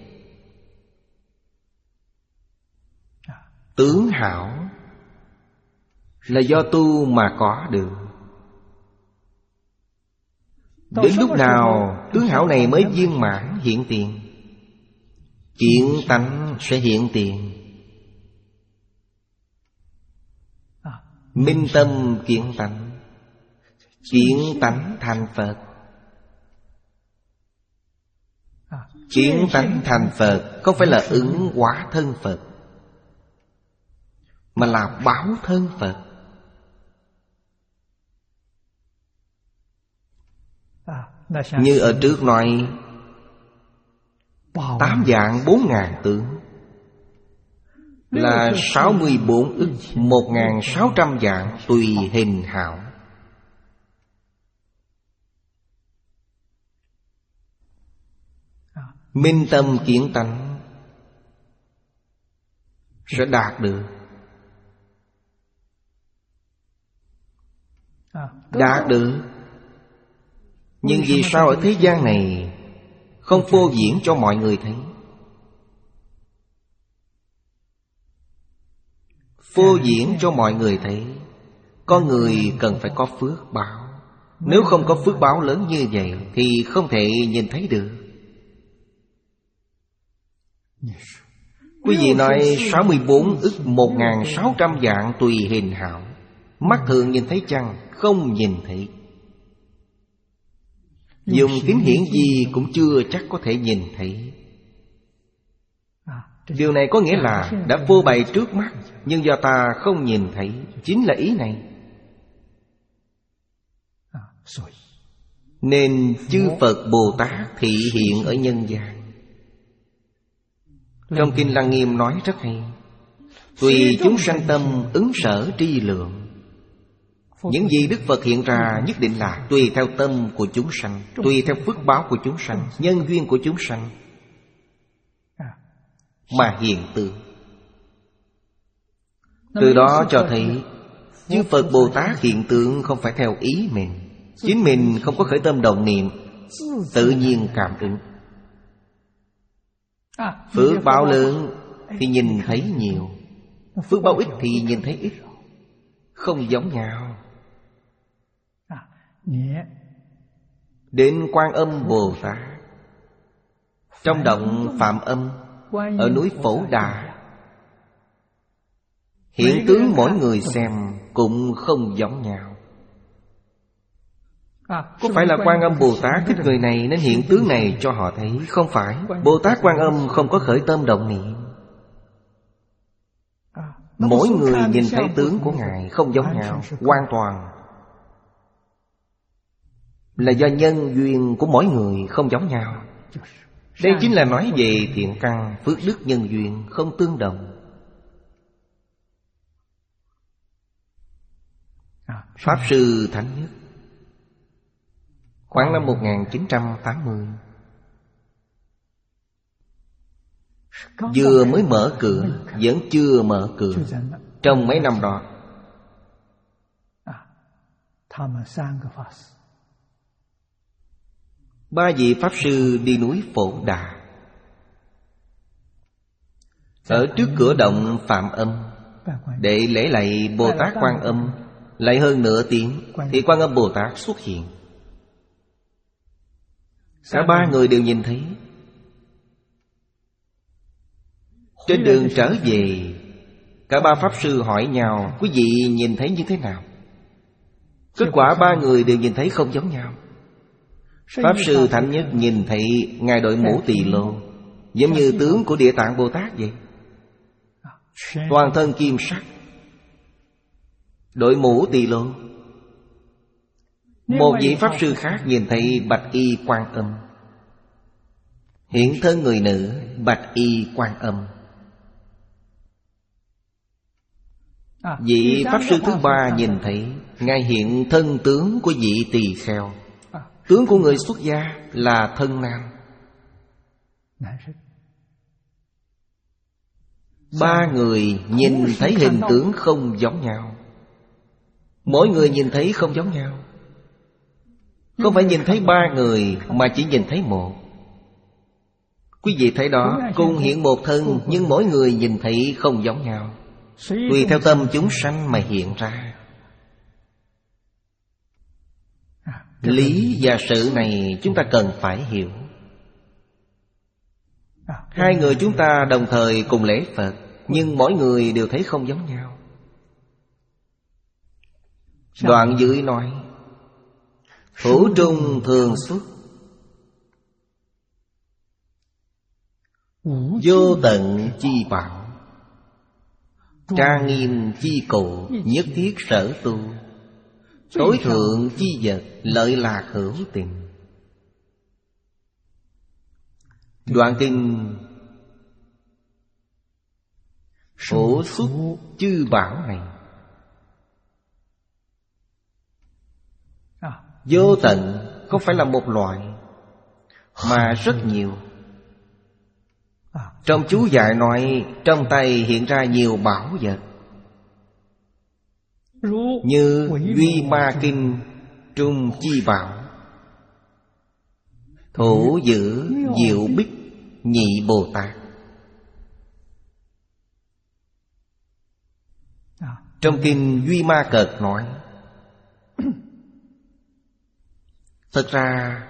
Tướng hảo là do tu mà có được. Đến lúc nào tướng hảo này mới viên mãn hiện tiền? Kiến tánh sẽ hiện tiền. Minh tâm kiến tánh, kiến tánh thành Phật. Kiến tánh thành Phật không phải là ứng hóa thân Phật, mà là báo thân Phật. Như ở trước nói, tám vạn bốn ngàn tướng là sáu mươi bốn ức một ngàn sáu trăm vạn tùy hình hảo. Minh tâm kiến tánh sẽ đạt được. đạt được. Nhưng vì sao ở thế gian này không phô diễn cho mọi người thấy? Phô diễn cho mọi người thấy, con người cần phải có phước báo. Nếu không có phước báo lớn như vậy thì không thể nhìn thấy được. Quý vị nói sáu mươi bốn ức một ngàn sáu trăm vạn tùy hình hảo. Mắt thường nhìn thấy chăng? Không nhìn thấy. Dùng kính hiển vi cũng chưa chắc có thể nhìn thấy. Điều này có nghĩa là đã phô bày trước mắt, nhưng do ta không nhìn thấy. Chính là ý này. Nên chư Phật Bồ Tát thị hiện ở nhân gian. Trong Kinh Lăng Nghiêm nói rất hay: tùy chúng sanh tâm ứng sở tri lượng. Những gì Đức Phật hiện ra nhất định là tùy theo tâm của chúng sanh, tùy theo phước báo của chúng sanh, nhân duyên của chúng sanh mà hiện tượng. Từ đó cho thấy chư Phật Bồ Tát hiện tượng không phải theo ý mình. Chính mình không có khởi tâm động niệm, tự nhiên cảm ứng. Phước báo lớn thì nhìn thấy nhiều, phước báo ít thì nhìn thấy ít. Không giống nhau. Đến Quan Âm Bồ Tát trong động Phạm Âm ở núi Phổ Đà, hiện tướng mỗi người xem cũng không giống nhau. Có phải là Quan Âm Bồ Tát thích người này nên hiện tướng này cho họ thấy? Không phải. Bồ Tát Quan Âm không có khởi tâm động niệm. Mỗi người nhìn thấy tướng của Ngài không giống nhau. Hoàn toàn là do nhân duyên của mỗi người không giống nhau. Đây chính là nói về thiện căn, phước đức nhân duyên không tương đồng. Pháp Sư Thánh Nhất khoảng năm một nghìn chín trăm tám mươi, vừa mới mở cửa, vẫn chưa mở cửa. Trong mấy năm đó, ba vị Pháp Sư đi núi Phổ Đà. Ở trước cửa động Phạm Âm để lễ lạy Bồ Tát Quan Âm. Lại hơn nửa tiếng thì Quan Âm Bồ Tát xuất hiện. Cả ba người đều nhìn thấy. Trên đường trở về, cả ba Pháp Sư hỏi nhau: quý vị nhìn thấy như thế nào? Kết quả ba người đều nhìn thấy không giống nhau. Pháp Sư Thánh Nhất nhìn thấy Ngài đội mũ tỳ lô, giống như tướng của Địa Tạng Bồ Tát vậy. Toàn thân kim sắc, đội mũ tỳ lô. Một vị Pháp Sư khác nhìn thấy Bạch Y Quan Âm, hiện thân người nữ, Bạch Y Quan Âm. Vị Pháp Sư thứ ba nhìn thấy Ngài hiện thân tướng của vị tỳ kheo. Tướng của người xuất gia là thân nam. Ba người nhìn thấy hình tướng không giống nhau. Mỗi người nhìn thấy không giống nhau. Không phải nhìn thấy ba người mà chỉ nhìn thấy một. Quý vị thấy đó, cùng hiện một thân, nhưng mỗi người nhìn thấy không giống nhau. Tùy theo tâm chúng sanh mà hiện ra. Lý và sự này chúng ta cần phải hiểu. Hai người chúng ta đồng thời cùng lễ Phật, nhưng mỗi người đều thấy không giống nhau. Đoạn dưới nói: thủ trung thường xuất, vô tận chi bảo, trang nghiêm chi cụ, nhất thiết sở tu, tối thượng chi vật, lợi lạc hữu tình. Đoạn kinh phổ xuất chư bảo này. Vô tận không phải là một loại, mà rất nhiều. Trong chú giải nói trong tay hiện ra nhiều bảo vật. Như Duy Ma Kinh Trung Chi Bảo, Thủ Giữ Diệu Bích Nhị Bồ Tát. Trong kinh Duy Ma Cật nói, thật ra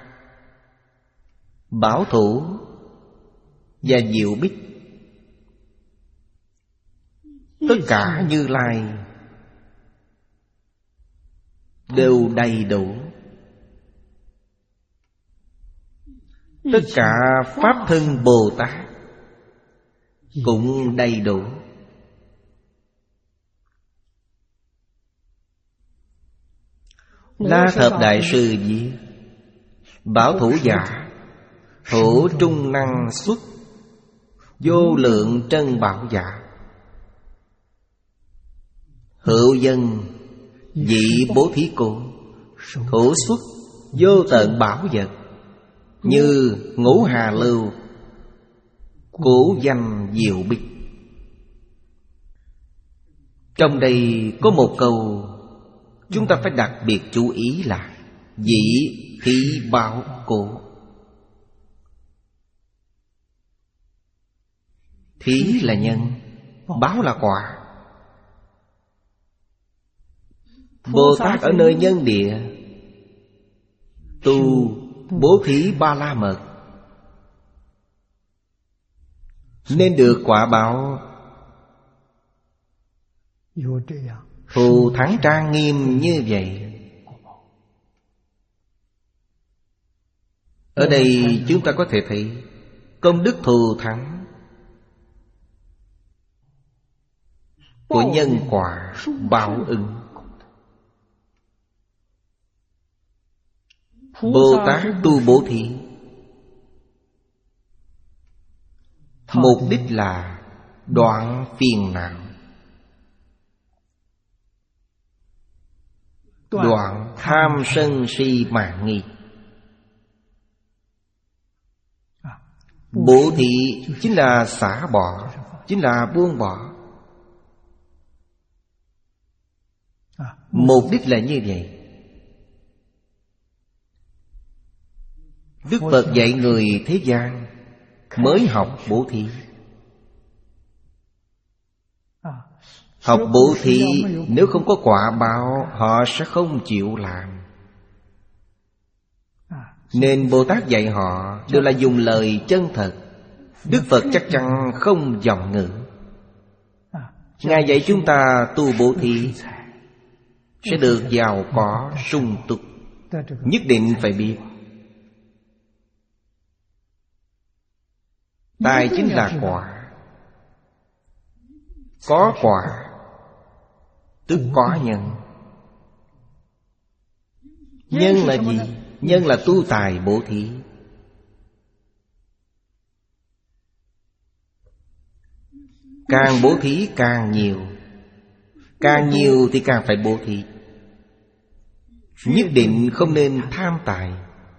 Bảo Thủ và Diệu Bích tất cả Như Lai đều đầy đủ. Tất cả Pháp Thân Bồ Tát cũng đầy đủ. La Thập Đại Sư viết: Bảo Thủ giả, thủ trung năng xuất, vô lượng trân bảo giả. Hữu dân vị bố thí cô, thủ xuất vô tận bảo vật, như Ngũ Hà Lưu, cổ danh Diệu Bích. Trong đây có một câu chúng ta phải đặc biệt chú ý là dĩ thí bảo cổ. Thí là nhân, báo là quả. Bồ Tát ở nơi nhân địa tu bố thí ba la mật, nên được quả báo thù thắng trang nghiêm như vậy. Ở đây chúng ta có thể thấy công đức thù thắng của nhân quả báo ứng. Bồ Tát tu bố thí mục đích là đoạn phiền não, đoạn tham sân si mạn nghi. Bố thí chính là xả bỏ, chính là buông bỏ. Mục đích là như vậy. Đức Phật dạy người thế gian mới học bố thí. Học bố thí nếu không có quả báo, họ sẽ không chịu làm. Nên Bồ Tát dạy họ đều là dùng lời chân thật. Đức Phật chắc chắn không vọng ngữ. Ngài dạy chúng ta tu bố thí sẽ được giàu có sung túc. Nhất định phải biết tài chính là quả. Có quả tức có nhân. Nhân là gì? Nhân là tu tài bố thí. Càng bố thí càng nhiều, càng nhiều thì càng phải bố thí. Nhất định không nên tham tài.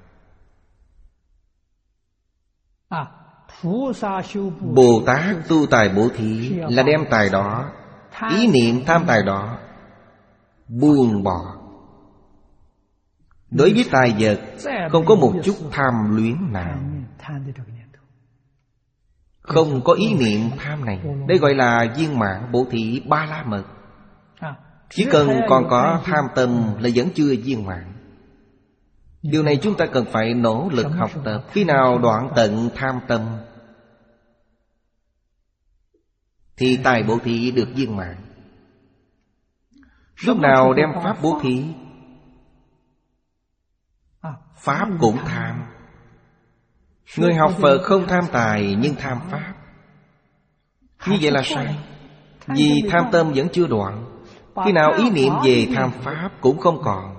Bồ Tát tu tài bố thí là đem tài đó, ý niệm tham tài đó buông bỏ. Đối với tài vật không có một chút tham luyến nào, không có ý niệm tham này. Đây gọi là viên mãn bố thí ba la mật. Chỉ cần còn có tham tâm là vẫn chưa viên mãn. Điều này chúng ta cần phải nỗ lực học tập. Khi nào đoạn tận tham tâm thì tài bố thí được viên mãn. Lúc nào đem pháp bố thí, pháp cũng tham. Người học Phật không tham tài nhưng tham pháp. Như vậy là sai. Vì tham tâm vẫn chưa đoạn. Khi nào ý niệm về tham pháp cũng không còn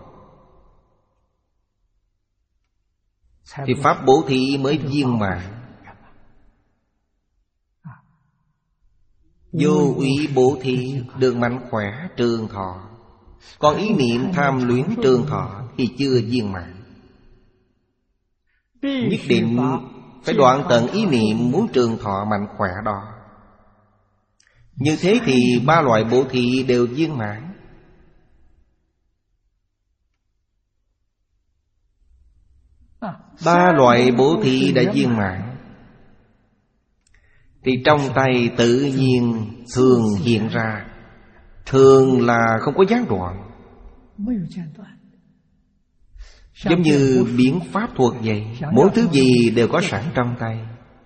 thì pháp bố thí mới viên mãn. Vô úy bố thí được mạnh khỏe trường thọ. Còn ý niệm tham luyến trường thọ thì chưa viên mãn. Nhất định phải đoạn tận ý niệm muốn trường thọ mạnh khỏe đó. Như thế thì ba loại bố thí đều viên mãn. Ba loại bố thí đã viên mãn, thì trong tay tự nhiên thường hiện ra. Thường là không có gián đoạn, giống như biến pháp thuật vậy. Mỗi thứ gì đều có sẵn trong tay,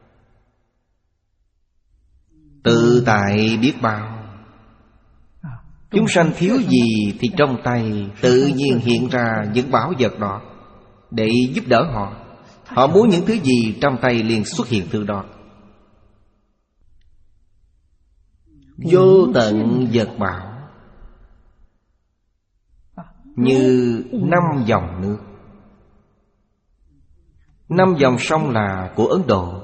tự tại biết bao. Chúng sanh thiếu gì thì trong tay tự nhiên hiện ra những bảo vật đó để giúp đỡ họ. Họ muốn những thứ gì trong tay liền xuất hiện thứ đó. Vô tận vật bảo, như năm dòng nước. Năm dòng sông là của Ấn Độ,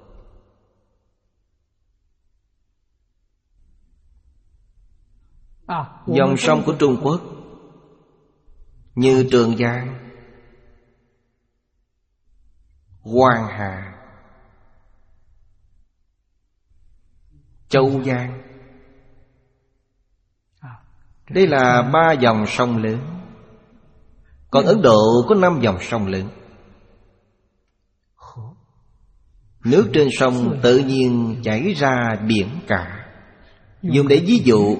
dòng sông của Trung Quốc như Trường Giang, Hoàng Hà, Châu Giang. Đây là ba dòng sông lớn. Còn Ấn Độ có năm dòng sông lớn. Nước trên sông tự nhiên chảy ra biển cả. Dùng để ví dụ,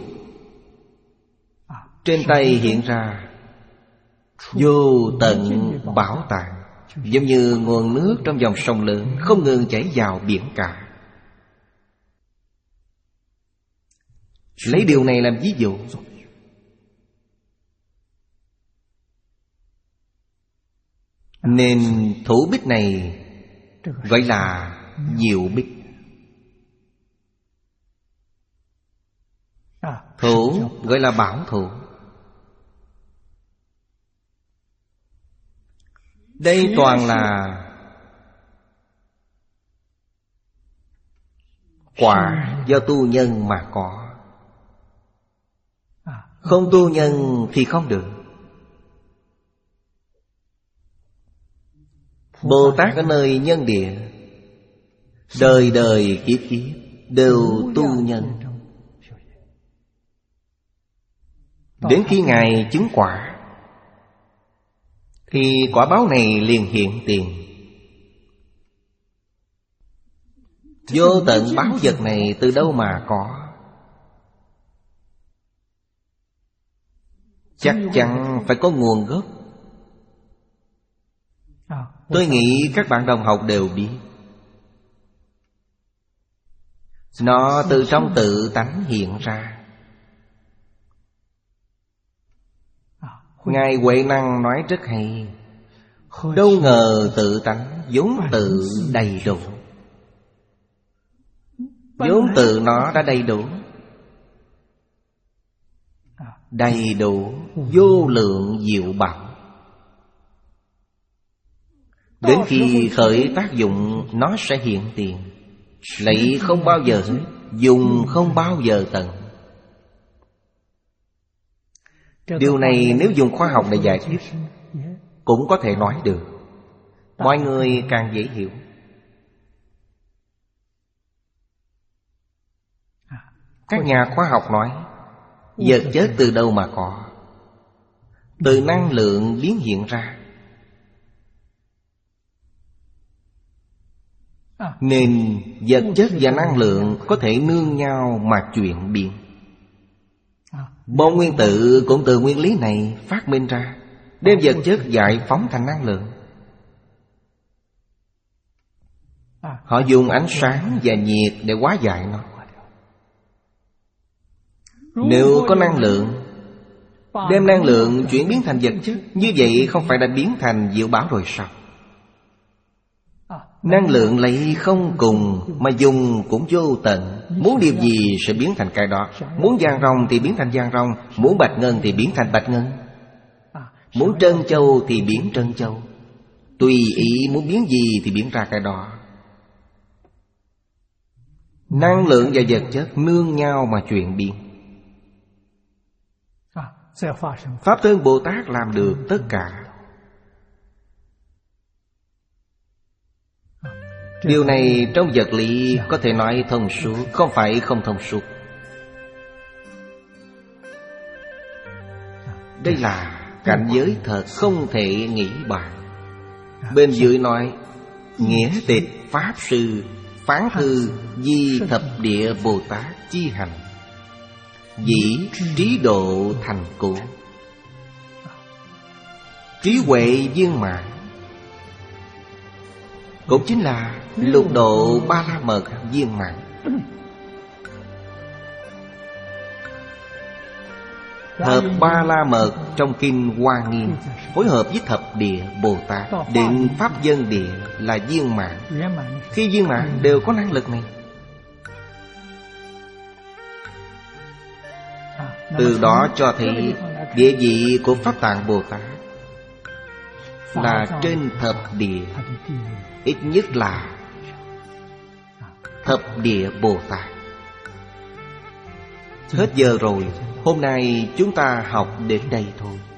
trên tay hiện ra vô tận bảo tàng, giống như nguồn nước trong dòng sông lớn không ngừng chảy vào biển cả. Lấy điều này làm ví dụ. Nên thủ bích này gọi là diệu bích. Thủ gọi là bảo thủ. Đây toàn là quả do tu nhân mà có. Không tu nhân thì không được. Bồ Tát ở nơi nhân địa, đời đời kiếp kiếp đều tu nhân. Đến khi Ngài chứng quả thì quả báo này liền hiện tiền. Vô tận báo vật này từ đâu mà có? Chắc chắn phải có nguồn gốc. Tôi nghĩ các bạn đồng học đều biết. Nó từ trong tự tánh hiện ra. Ngài Huệ Năng nói rất hay: đâu ngờ tự tánh vốn tự đầy đủ. Vốn tự nó đã đầy đủ. Đầy đủ vô lượng diệu bảo. Đến khi khởi tác dụng, nó sẽ hiện tiền. Lấy không bao giờ hết, dùng không bao giờ tận. Điều này nếu dùng khoa học để giải thích cũng có thể nói được. Mọi người càng dễ hiểu. Các nhà khoa học nói vật chất từ đâu mà có? Từ năng lượng biến hiện ra. Nên vật chất và năng lượng có thể nương nhau mà chuyển biến. Bom nguyên tử cũng từ nguyên lý này phát minh ra, đem vật chất giải phóng thành năng lượng. Họ dùng ánh sáng và nhiệt để hóa giải nó. Nếu có năng lượng, đem năng lượng chuyển biến thành vật chất, như vậy không phải đã biến thành diệu bảo rồi sao? Năng lượng lấy không cùng mà dùng cũng vô tận. Muốn điều gì sẽ biến thành cái đó. Muốn vàng ròng thì biến thành vàng ròng, muốn bạch ngân thì biến thành bạch ngân, muốn trân châu thì biến trân châu. Tùy ý muốn biến gì thì biến ra cái đó. Năng lượng và vật chất nương nhau mà chuyển biến. Pháp Thân Bồ Tát làm được tất cả. Điều này trong vật lý có thể nói thông suốt, không phải không thông suốt. Đây là cảnh giới thật không thể nghĩ bàn. Bên dưới nói: nghĩa tịch Pháp Sư Phán Thư Di Thập Địa Bồ Tát chi hành, dĩ trí độ thành cụ. Trí huệ viên mãn cũng chính là lục độ ba la mật viên mãn. Hợp ba la mật trong kinh Hoa Nghiêm phối hợp với thập địa Bồ Tát, định pháp dân địa là viên mãn. Khi viên mãn đều có năng lực này. Từ đó cho thấy địa vị của Pháp Tạng Bồ Tát là trên thập địa, ít nhất là thập địa Bồ Tát. Hết giờ rồi, hôm nay chúng ta học đến đây thôi.